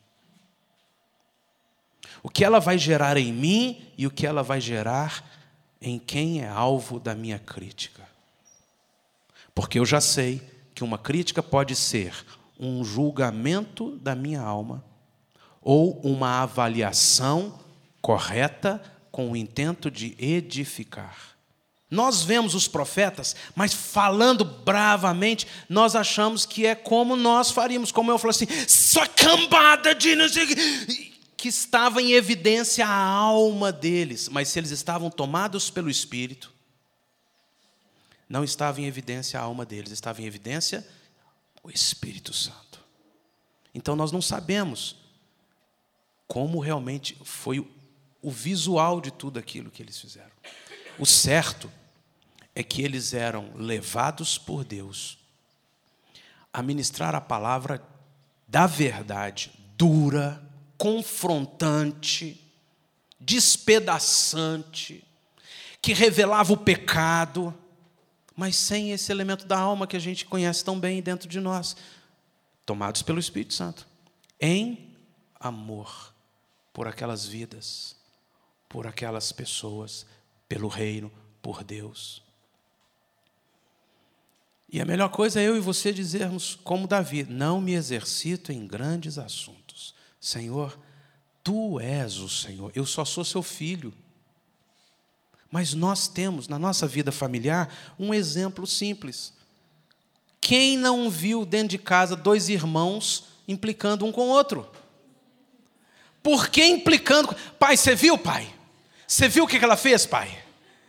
O que ela vai gerar em mim e o que ela vai gerar em quem é alvo da minha crítica? Porque eu já sei que uma crítica pode ser um julgamento da minha alma ou uma avaliação correta com o intento de edificar. Nós vemos os profetas, mas falando bravamente, nós achamos que é como nós faríamos, como eu falo assim, sua cambada de não sei o que estava em evidência a alma deles, mas se eles estavam tomados pelo Espírito, não estava em evidência a alma deles, estava em evidência o Espírito Santo. Então nós não sabemos como realmente foi o visual de tudo aquilo que eles fizeram. O certo é que eles eram levados por Deus a ministrar a palavra da verdade, dura, confrontante, despedaçante, que revelava o pecado, mas sem esse elemento da alma que a gente conhece tão bem dentro de nós, tomados pelo Espírito Santo, em amor por aquelas vidas, por aquelas pessoas, pelo reino, por Deus. E a melhor coisa é eu e você dizermos, como Davi: não me exercito em grandes assuntos. Senhor, tu és o Senhor, eu só sou seu filho. Mas nós temos, na nossa vida familiar, um exemplo simples. Quem não viu dentro de casa dois irmãos implicando um com o outro? Por que implicando? Pai, você viu, pai? Você viu o que ela fez, pai?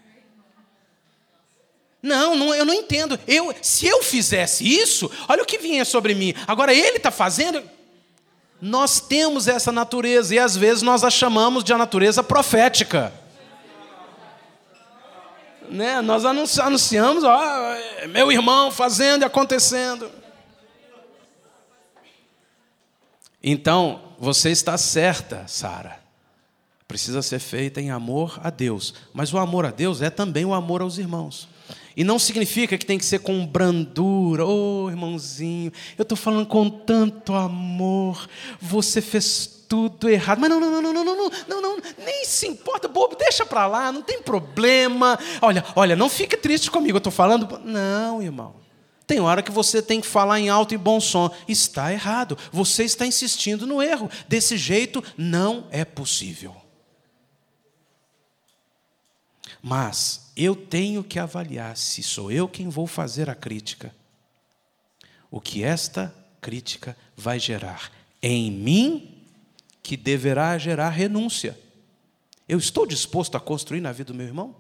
Não, eu não entendo. Se eu fizesse isso, olha o que vinha sobre mim. Agora ele está fazendo. Nós temos essa natureza e às vezes nós a chamamos de a natureza profética. Né? Nós anunciamos, meu irmão fazendo e acontecendo. Então, você está certa, Sara. Precisa ser feita em amor a Deus. Mas o amor a Deus é também o amor aos irmãos. E não significa que tem que ser com brandura. Irmãozinho, eu estou falando com tanto amor. Você fez tudo errado. Mas não, nem se importa, bobo, deixa para lá, não tem problema. Olha, não fique triste comigo, eu estou falando. Não, irmão. Tem hora que você tem que falar em alto e bom som. Está errado. Você está insistindo no erro. Desse jeito não é possível. Mas eu tenho que avaliar, se sou eu quem vou fazer a crítica, o que esta crítica vai gerar em mim, que deverá gerar renúncia. Eu estou disposto a construir na vida do meu irmão?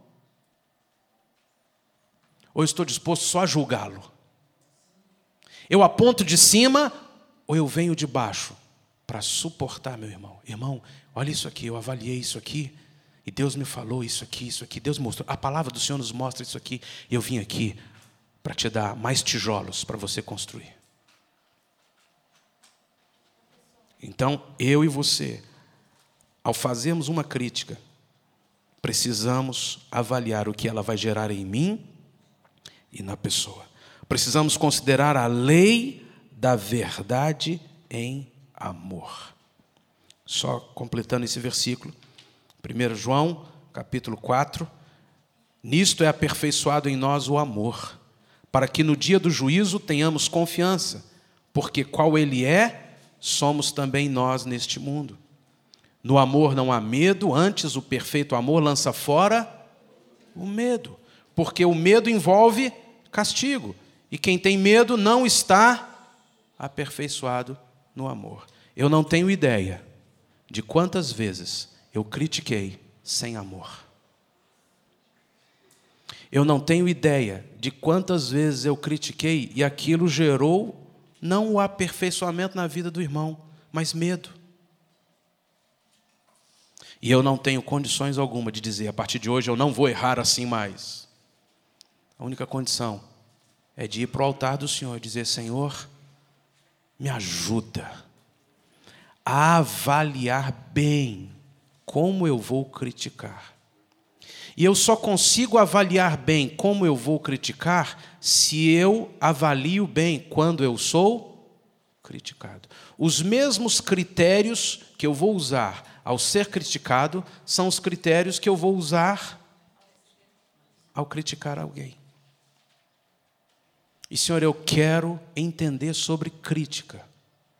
Ou estou disposto só a julgá-lo? Eu aponto de cima ou eu venho de baixo para suportar meu irmão? Irmão, olha isso aqui, eu avaliei isso aqui. E Deus me falou isso aqui, Deus mostrou. A palavra do Senhor nos mostra isso aqui. E eu vim aqui para te dar mais tijolos para você construir. Então, eu e você, ao fazermos uma crítica, precisamos avaliar o que ela vai gerar em mim e na pessoa. Precisamos considerar a lei da verdade em amor. Só completando esse versículo. 1 João, capítulo 4, nisto é aperfeiçoado em nós o amor, para que no dia do juízo tenhamos confiança, porque qual ele é, somos também nós neste mundo. No amor não há medo, antes o perfeito amor lança fora o medo, porque o medo envolve castigo, e quem tem medo não está aperfeiçoado no amor. Eu não tenho ideia de quantas vezes eu critiquei sem amor. Eu não tenho ideia de quantas vezes eu critiquei e aquilo gerou não o aperfeiçoamento na vida do irmão, mas medo. E eu não tenho condições alguma de dizer, a partir de hoje eu não vou errar assim mais. A única condição é de ir para o altar do Senhor e dizer: Senhor, me ajuda a avaliar bem como eu vou criticar. E eu só consigo avaliar bem como eu vou criticar se eu avalio bem quando eu sou criticado. Os mesmos critérios que eu vou usar ao ser criticado são os critérios que eu vou usar ao criticar alguém. E, Senhor, eu quero entender sobre crítica.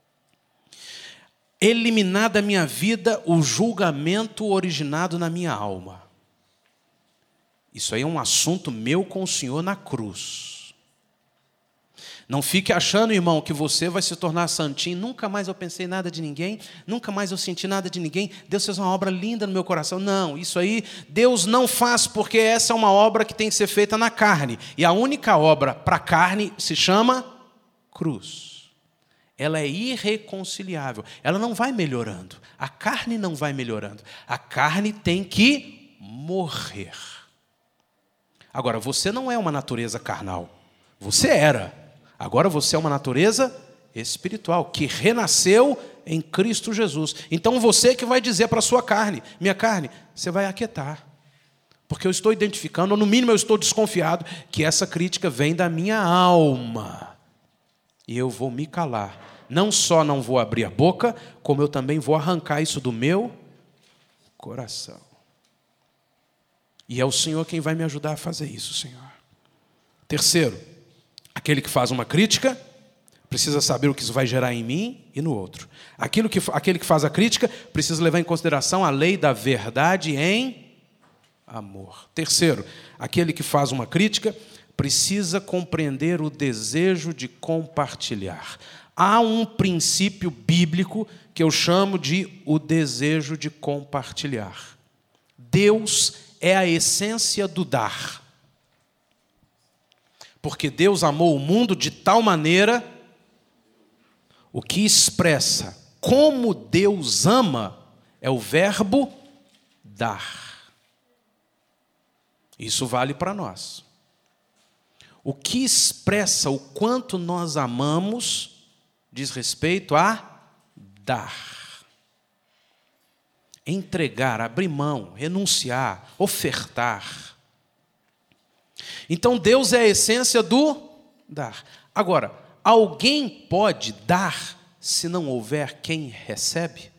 Eliminar da minha vida o julgamento originado na minha alma. Isso aí é um assunto meu com o Senhor na cruz. Não fique achando, irmão, que você vai se tornar santinho. Nunca mais eu pensei nada de ninguém, nunca mais eu senti nada de ninguém. Deus fez uma obra linda no meu coração. Não, isso aí Deus não faz, porque essa é uma obra que tem que ser feita na carne. E a única obra para a carne se chama cruz. Ela é irreconciliável. Ela não vai melhorando. A carne não vai melhorando. A carne tem que morrer. Agora, você não é uma natureza carnal. Você era. Agora você é uma natureza espiritual, que renasceu em Cristo Jesus. Então você que vai dizer para a sua carne: minha carne, você vai aquietar. Porque eu estou identificando, ou no mínimo eu estou desconfiado, que essa crítica vem da minha alma. E eu vou me calar. Não só não vou abrir a boca, como eu também vou arrancar isso do meu coração. E é o Senhor quem vai me ajudar a fazer isso, Senhor. Terceiro, Aquele que faz uma crítica precisa saber o que isso vai gerar em mim e no outro. Aquele que faz a crítica precisa levar em consideração a lei da verdade em amor. Terceiro, aquele que faz uma crítica precisa compreender o desejo de compartilhar. Há um princípio bíblico que eu chamo de o desejo de compartilhar. Deus é a essência do dar. Porque Deus amou o mundo de tal maneira, o que expressa como Deus ama é o verbo dar. Isso vale para nós. O que expressa o quanto nós amamos diz respeito a dar. Entregar, abrir mão, renunciar, ofertar. Então Deus é a essência do dar. Agora, alguém pode dar se não houver quem recebe?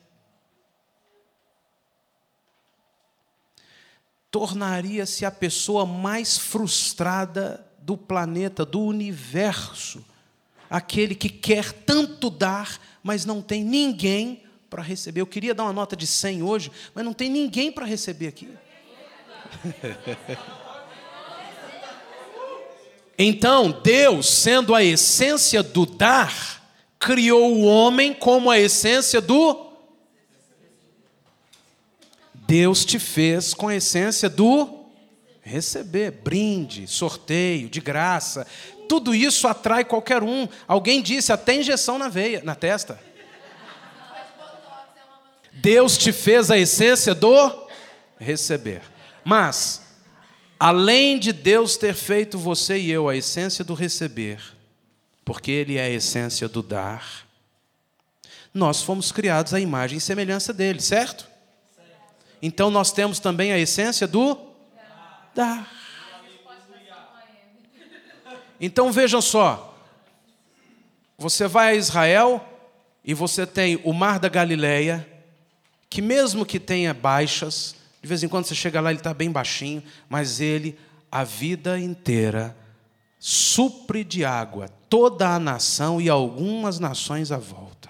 Tornaria-se a pessoa mais frustrada do planeta, do universo. Aquele que quer tanto dar, mas não tem ninguém para receber. Eu queria dar uma nota de 100 hoje, mas não tem ninguém para receber aqui. Então, Deus, sendo a essência do dar, criou o homem como a essência do... Deus te fez com a essência do receber, brinde, sorteio, de graça. Tudo isso atrai qualquer um. Alguém disse, até injeção na veia, na testa. Deus te fez a essência do receber. Mas, além de Deus ter feito você e eu a essência do receber, porque Ele é a essência do dar, nós fomos criados à imagem e semelhança dEle, certo? Então nós temos também a essência do dar. Então vejam só, você vai a Israel e você tem o Mar da Galileia, que mesmo que tenha baixas, de vez em quando você chega lá, ele está bem baixinho, mas ele, a vida inteira, supre de água toda a nação e algumas nações à volta.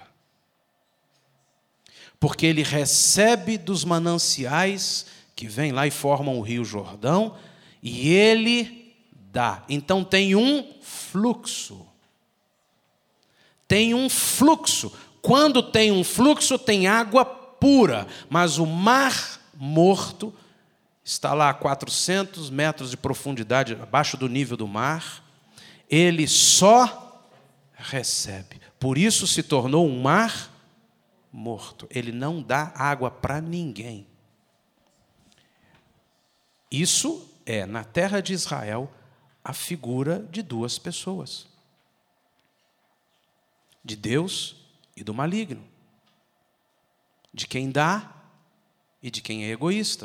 Porque ele recebe dos mananciais que vêm lá e formam o Rio Jordão, e ele dá. Então tem um fluxo. Tem um fluxo. Quando tem um fluxo, tem água pura, mas o mar morto está lá a 400 metros de profundidade, abaixo do nível do mar. Ele só recebe. Por isso se tornou um mar morto. Ele não dá água para ninguém. Isso é, na terra de Israel, a figura de duas pessoas. De Deus e do maligno. De quem dá e de quem é egoísta.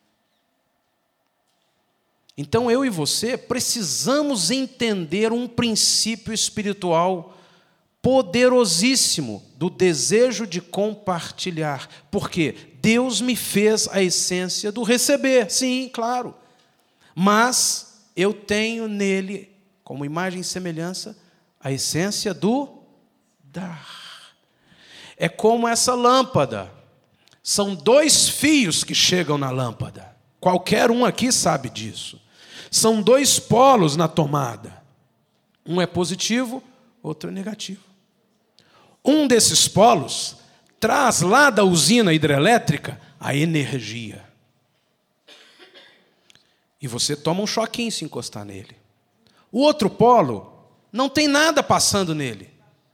Então eu e você precisamos entender um princípio espiritual poderosíssimo do desejo de compartilhar. Porque Deus me fez a essência do receber, sim, claro. Mas eu tenho nele, como imagem e semelhança, a essência do dar. É como essa lâmpada. São 2 fios que chegam na lâmpada. Qualquer um aqui sabe disso. São 2 polos na tomada. Um é positivo, outro é negativo. Um desses polos traz lá da usina hidrelétrica a energia. E você toma um choquinho se encostar nele. O outro polo não tem nada passando nele.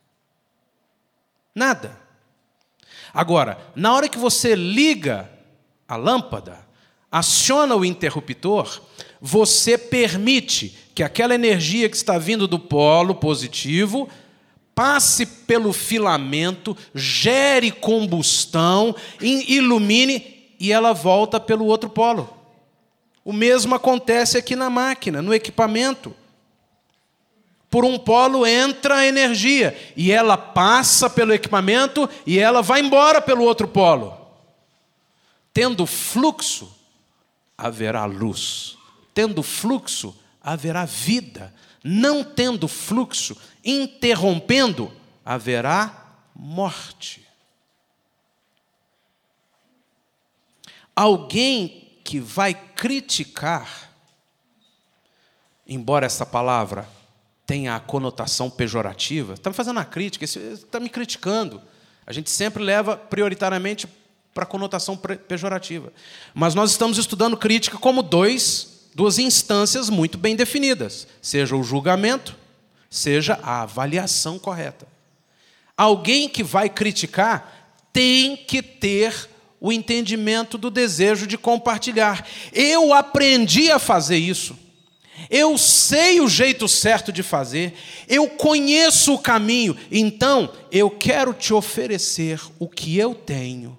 Nada. Agora, na hora que você liga a lâmpada, aciona o interruptor, você permite que aquela energia que está vindo do polo positivo passe pelo filamento, gere combustão, ilumine e ela volta pelo outro polo. O mesmo acontece aqui na máquina, no equipamento. Por um polo entra a energia e ela passa pelo equipamento e ela vai embora pelo outro polo. Tendo fluxo, haverá luz. Tendo fluxo, haverá vida. Não tendo fluxo, interrompendo, haverá morte. Alguém que vai criticar, embora essa palavra tenha a conotação pejorativa, está me fazendo uma crítica, está me criticando. A gente sempre leva prioritariamente para a conotação pejorativa. Mas nós estamos estudando crítica como duas instâncias muito bem definidas, seja o julgamento, seja a avaliação correta. Alguém que vai criticar tem que ter o entendimento do desejo de compartilhar. Eu aprendi a fazer isso. Eu sei o jeito certo de fazer. Eu conheço o caminho. Então, eu quero te oferecer o que eu tenho.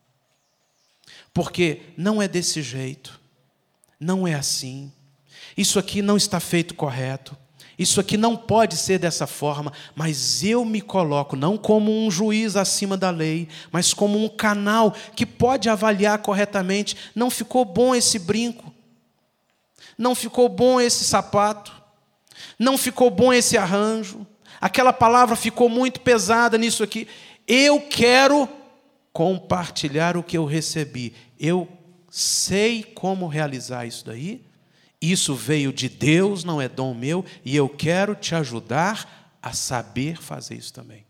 Porque não é desse jeito. Não é assim. Isso aqui não está feito correto. Isso aqui não pode ser dessa forma, mas eu me coloco não como um juiz acima da lei, mas como um canal que pode avaliar corretamente. Não ficou bom esse brinco, não ficou bom esse sapato, não ficou bom esse arranjo, aquela palavra ficou muito pesada nisso aqui. Eu quero compartilhar o que eu recebi. Eu sei como realizar isso daí. Isso veio de Deus, não é dom meu, e eu quero te ajudar a saber fazer isso também.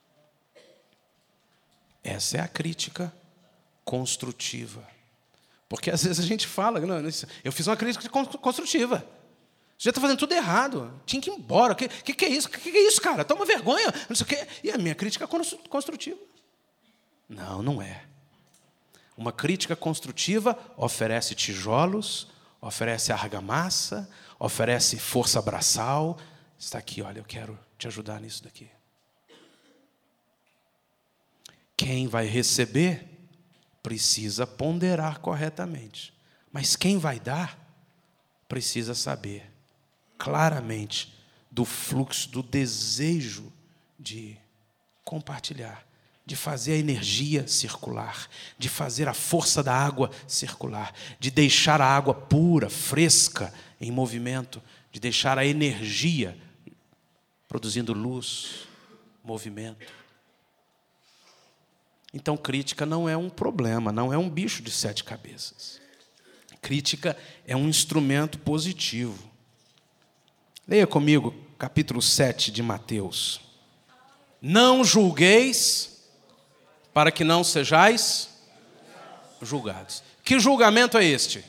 Essa é a crítica construtiva. Porque às vezes a gente fala, não, eu fiz uma crítica construtiva. Você já está fazendo tudo errado. Tinha que ir embora. O que é isso? O que é isso, cara? Toma vergonha. Não sei o quê. E a minha crítica é construtiva. Não, não é. Uma crítica construtiva oferece tijolos, oferece argamassa, oferece força braçal. Está aqui, olha, eu quero te ajudar nisso daqui. Quem vai receber precisa ponderar corretamente. Mas quem vai dar precisa saber claramente do fluxo, do desejo de compartilhar, de fazer a energia circular, de fazer a força da água circular, de deixar a água pura, fresca, em movimento, de deixar a energia produzindo luz, movimento. Então, crítica não é um problema, não é um bicho de 7 cabeças. Crítica é um instrumento positivo. Leia comigo, capítulo 7 de Mateus. Não julgueis, para que não sejais julgados. Que julgamento é este?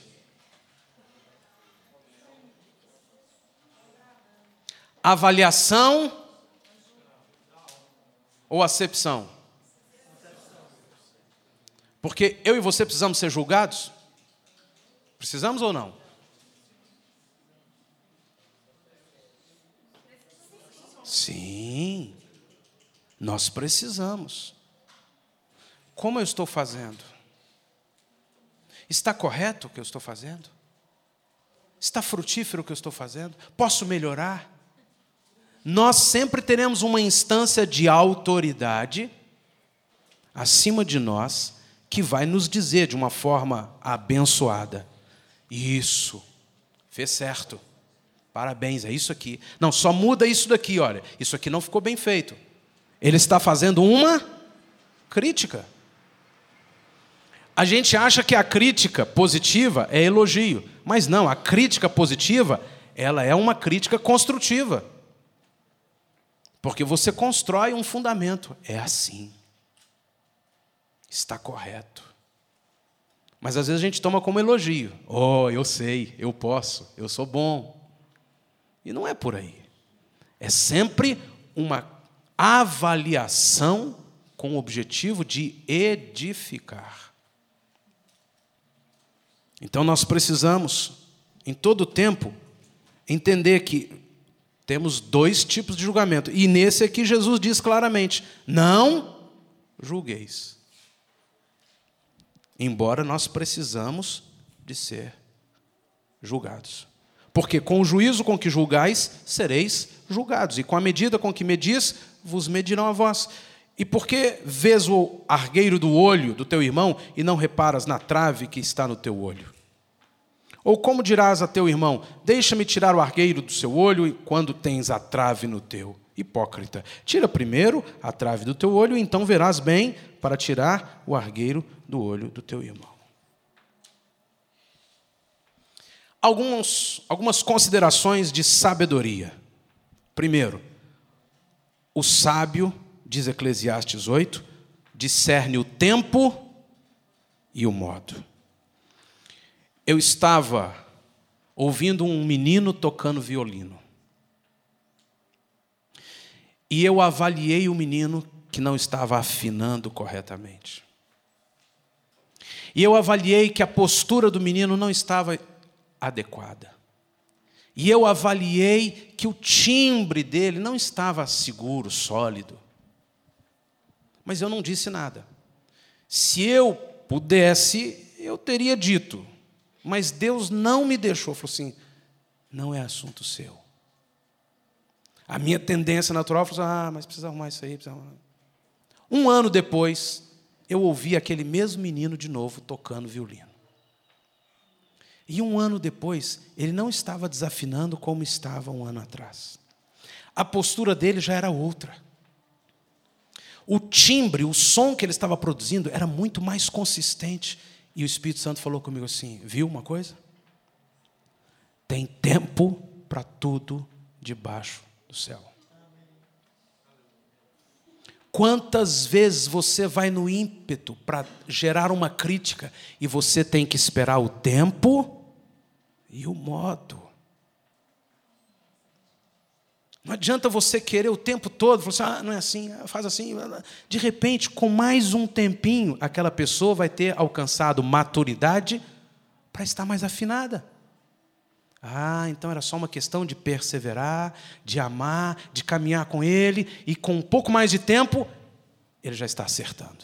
Avaliação ou acepção? Porque eu e você precisamos ser julgados? Precisamos ou não? Sim, nós precisamos. Como eu estou fazendo? Está correto o que eu estou fazendo? Está frutífero o que eu estou fazendo? Posso melhorar? Nós sempre teremos uma instância de autoridade acima de nós que vai nos dizer de uma forma abençoada: isso, fez certo, parabéns, é isso aqui. Não, só muda isso daqui, olha, isso aqui não ficou bem feito. Ele está fazendo uma crítica. A gente acha que a crítica positiva é elogio, mas não, a crítica positiva, ela é uma crítica construtiva. Porque você constrói um fundamento. É assim. Está correto. Mas às vezes a gente toma como elogio. Oh, eu sei, eu posso, eu sou bom. E não é por aí. É sempre uma avaliação com o objetivo de edificar. Então nós precisamos, em todo tempo, entender que temos 2 tipos de julgamento. E nesse aqui Jesus diz claramente: não julgueis. Embora nós precisamos de ser julgados. Porque com o juízo com que julgais, sereis julgados. E com a medida com que medis, vos medirão a vós. E por que vês o argueiro do olho do teu irmão e não reparas na trave que está no teu olho? Ou como dirás a teu irmão, deixa-me tirar o argueiro do seu olho quando tens a trave no teu? Hipócrita, tira primeiro a trave do teu olho, e então verás bem para tirar o argueiro do olho do teu irmão. Algumas considerações de sabedoria. Primeiro, o sábio, diz Eclesiastes 8, discerne o tempo e o modo. Eu estava ouvindo um menino tocando violino. E eu avaliei o menino que não estava afinando corretamente. E eu avaliei que a postura do menino não estava adequada. E eu avaliei que o timbre dele não estava seguro, sólido. Mas eu não disse nada. Se eu pudesse, eu teria dito. Mas Deus não me deixou. Falou assim, não é assunto seu. A minha tendência natural foi assim, mas precisa arrumar isso aí. Precisa arrumar. Um ano depois, eu ouvi aquele mesmo menino de novo tocando violino. E um ano depois, ele não estava desafinando como estava um ano atrás. A postura dele já era outra. O timbre, o som que ele estava produzindo era muito mais consistente. E o Espírito Santo falou comigo assim, viu uma coisa? Tem tempo para tudo debaixo do céu. Quantas vezes você vai no ímpeto para gerar uma crítica e você tem que esperar o tempo e o modo. Não adianta você querer o tempo todo, falar assim, não é assim, faz assim. De repente, com mais um tempinho, aquela pessoa vai ter alcançado maturidade para estar mais afinada. Então era só uma questão de perseverar, de amar, de caminhar com ele, e com um pouco mais de tempo, ele já está acertando.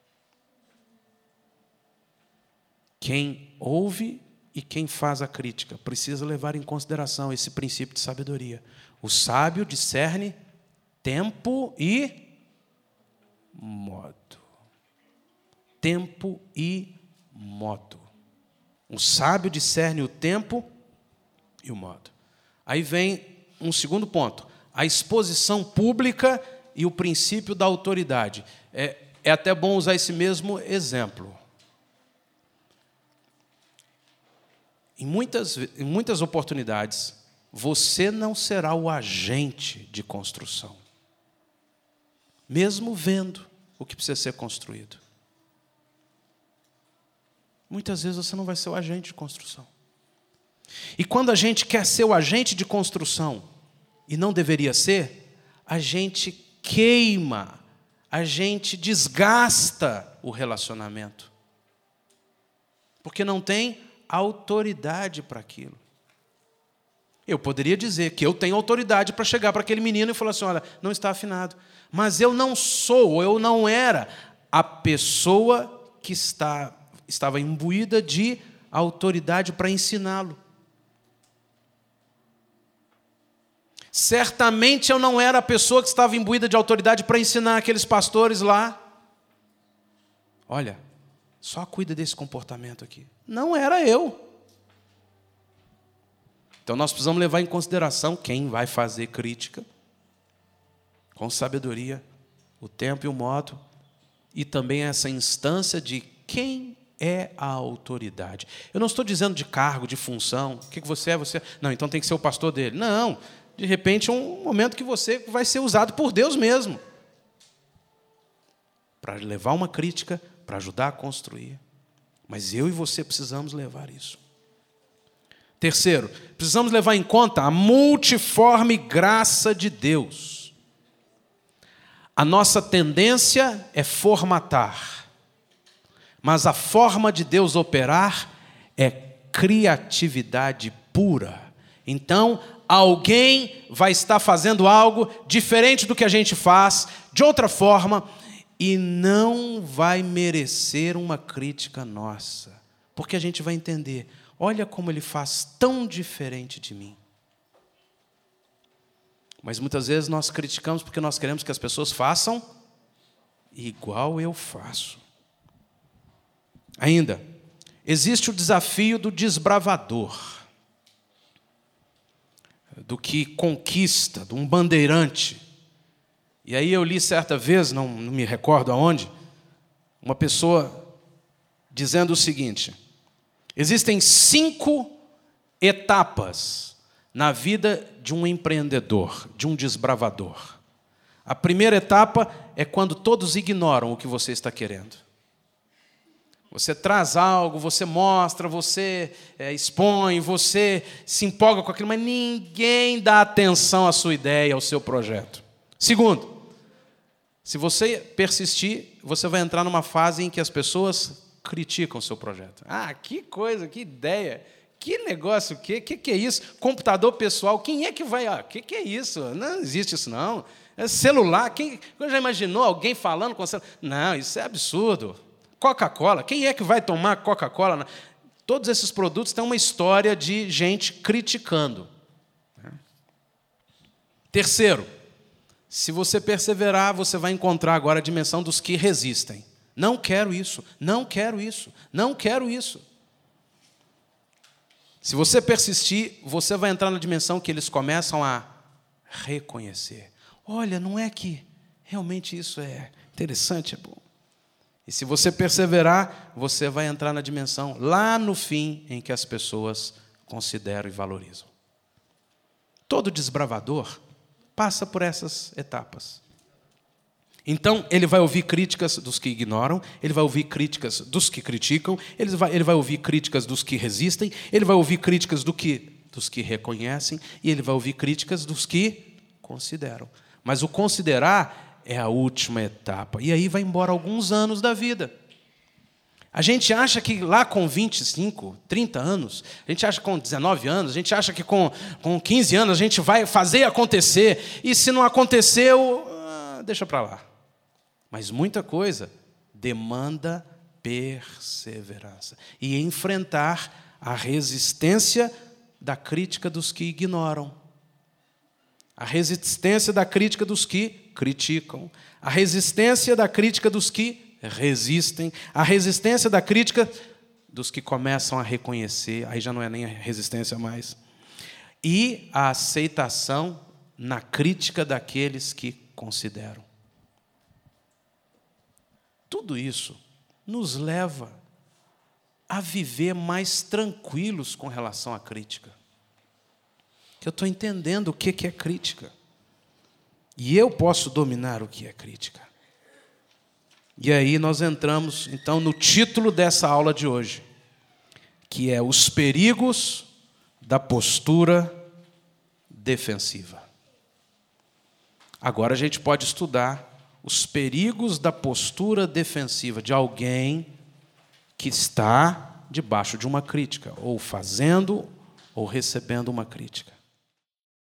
Quem ouve e quem faz a crítica precisa levar em consideração esse princípio de sabedoria. O sábio discerne tempo e modo. Tempo e modo. O sábio discerne o tempo e o modo. Aí vem um segundo ponto. A exposição pública e o princípio da autoridade. É até bom usar esse mesmo exemplo. Em muitas oportunidades, você não será o agente de construção, mesmo vendo o que precisa ser construído. Muitas vezes você não vai ser o agente de construção. E quando a gente quer ser o agente de construção, e não deveria ser, a gente queima, a gente desgasta o relacionamento. Porque não tem autoridade para aquilo. Eu poderia dizer que eu tenho autoridade para chegar para aquele menino e falar assim, olha, não está afinado. Mas eu não era a pessoa que estava imbuída de autoridade para ensiná-lo. Certamente eu não era a pessoa que estava imbuída de autoridade para ensinar aqueles pastores lá. Olha, só cuida desse comportamento aqui. Não era eu. Então nós precisamos levar em consideração quem vai fazer crítica, com sabedoria, o tempo e o modo, e também essa instância de quem é a autoridade. Eu não estou dizendo de cargo, de função, o que você é, você... Não, então tem que ser o pastor dele. Não, de repente é um momento que você vai ser usado por Deus mesmo, para levar uma crítica, para ajudar a construir. Mas eu e você precisamos levar isso. Terceiro, precisamos levar em conta a multiforme graça de Deus. A nossa tendência é formatar, mas a forma de Deus operar é criatividade pura. Então, alguém vai estar fazendo algo diferente do que a gente faz, de outra forma, e não vai merecer uma crítica nossa, porque a gente vai entender, olha como ele faz tão diferente de mim. Mas muitas vezes nós criticamos porque nós queremos que as pessoas façam igual eu faço. Ainda, existe o desafio do desbravador, do que conquista, de um bandeirante. E aí eu li certa vez, não me recordo aonde, uma pessoa dizendo o seguinte: existem 5 etapas na vida de um empreendedor, de um desbravador. A primeira etapa é quando todos ignoram o que você está querendo. Você traz algo, você mostra, você expõe, você se empolga com aquilo, mas ninguém dá atenção à sua ideia, ao seu projeto. Segundo, se você persistir, você vai entrar numa fase em que as pessoas criticam o seu projeto. Ah, que coisa, que ideia, que negócio, que é isso? Computador pessoal, quem é que vai... que é isso? Não existe isso, não. É celular, quem já imaginou alguém falando com celular? Não, isso é absurdo. Coca-Cola, quem é que vai tomar Coca-Cola? Todos esses produtos têm uma história de gente criticando. Terceiro, se você perseverar, você vai encontrar agora a dimensão dos que resistem. Não quero isso, não quero isso, não quero isso. Se você persistir, você vai entrar na dimensão que eles começam a reconhecer. Olha, não é que realmente isso é interessante, é bom. E se você perseverar, você vai entrar na dimensão, lá no fim, em que as pessoas consideram e valorizam. Todo desbravador passa por essas etapas. Então, ele vai ouvir críticas dos que ignoram, ele vai ouvir críticas dos que criticam, ele vai ouvir críticas dos que resistem, ele vai ouvir críticas dos que reconhecem, e ele vai ouvir críticas dos que consideram. Mas o considerar é a última etapa. E aí vai embora alguns anos da vida. A gente acha que lá com 25, 30 anos, a gente acha que com 19 anos, a gente acha que com 15 anos a gente vai fazer acontecer. E se não aconteceu, deixa para lá. Mas muita coisa demanda perseverança. E enfrentar a resistência da crítica dos que ignoram. A resistência da crítica dos que criticam. A resistência da crítica dos que resistem. A resistência da crítica dos que começam a reconhecer. Aí já não é nem a resistência mais. E a aceitação na crítica daqueles que consideram. Tudo isso nos leva a viver mais tranquilos com relação à crítica. Que eu estou entendendo o que é crítica. E eu posso dominar o que é crítica. E aí nós entramos, então, no título dessa aula de hoje, que é os perigos da postura defensiva. Agora a gente pode estudar os perigos da postura defensiva de alguém que está debaixo de uma crítica, ou fazendo ou recebendo uma crítica.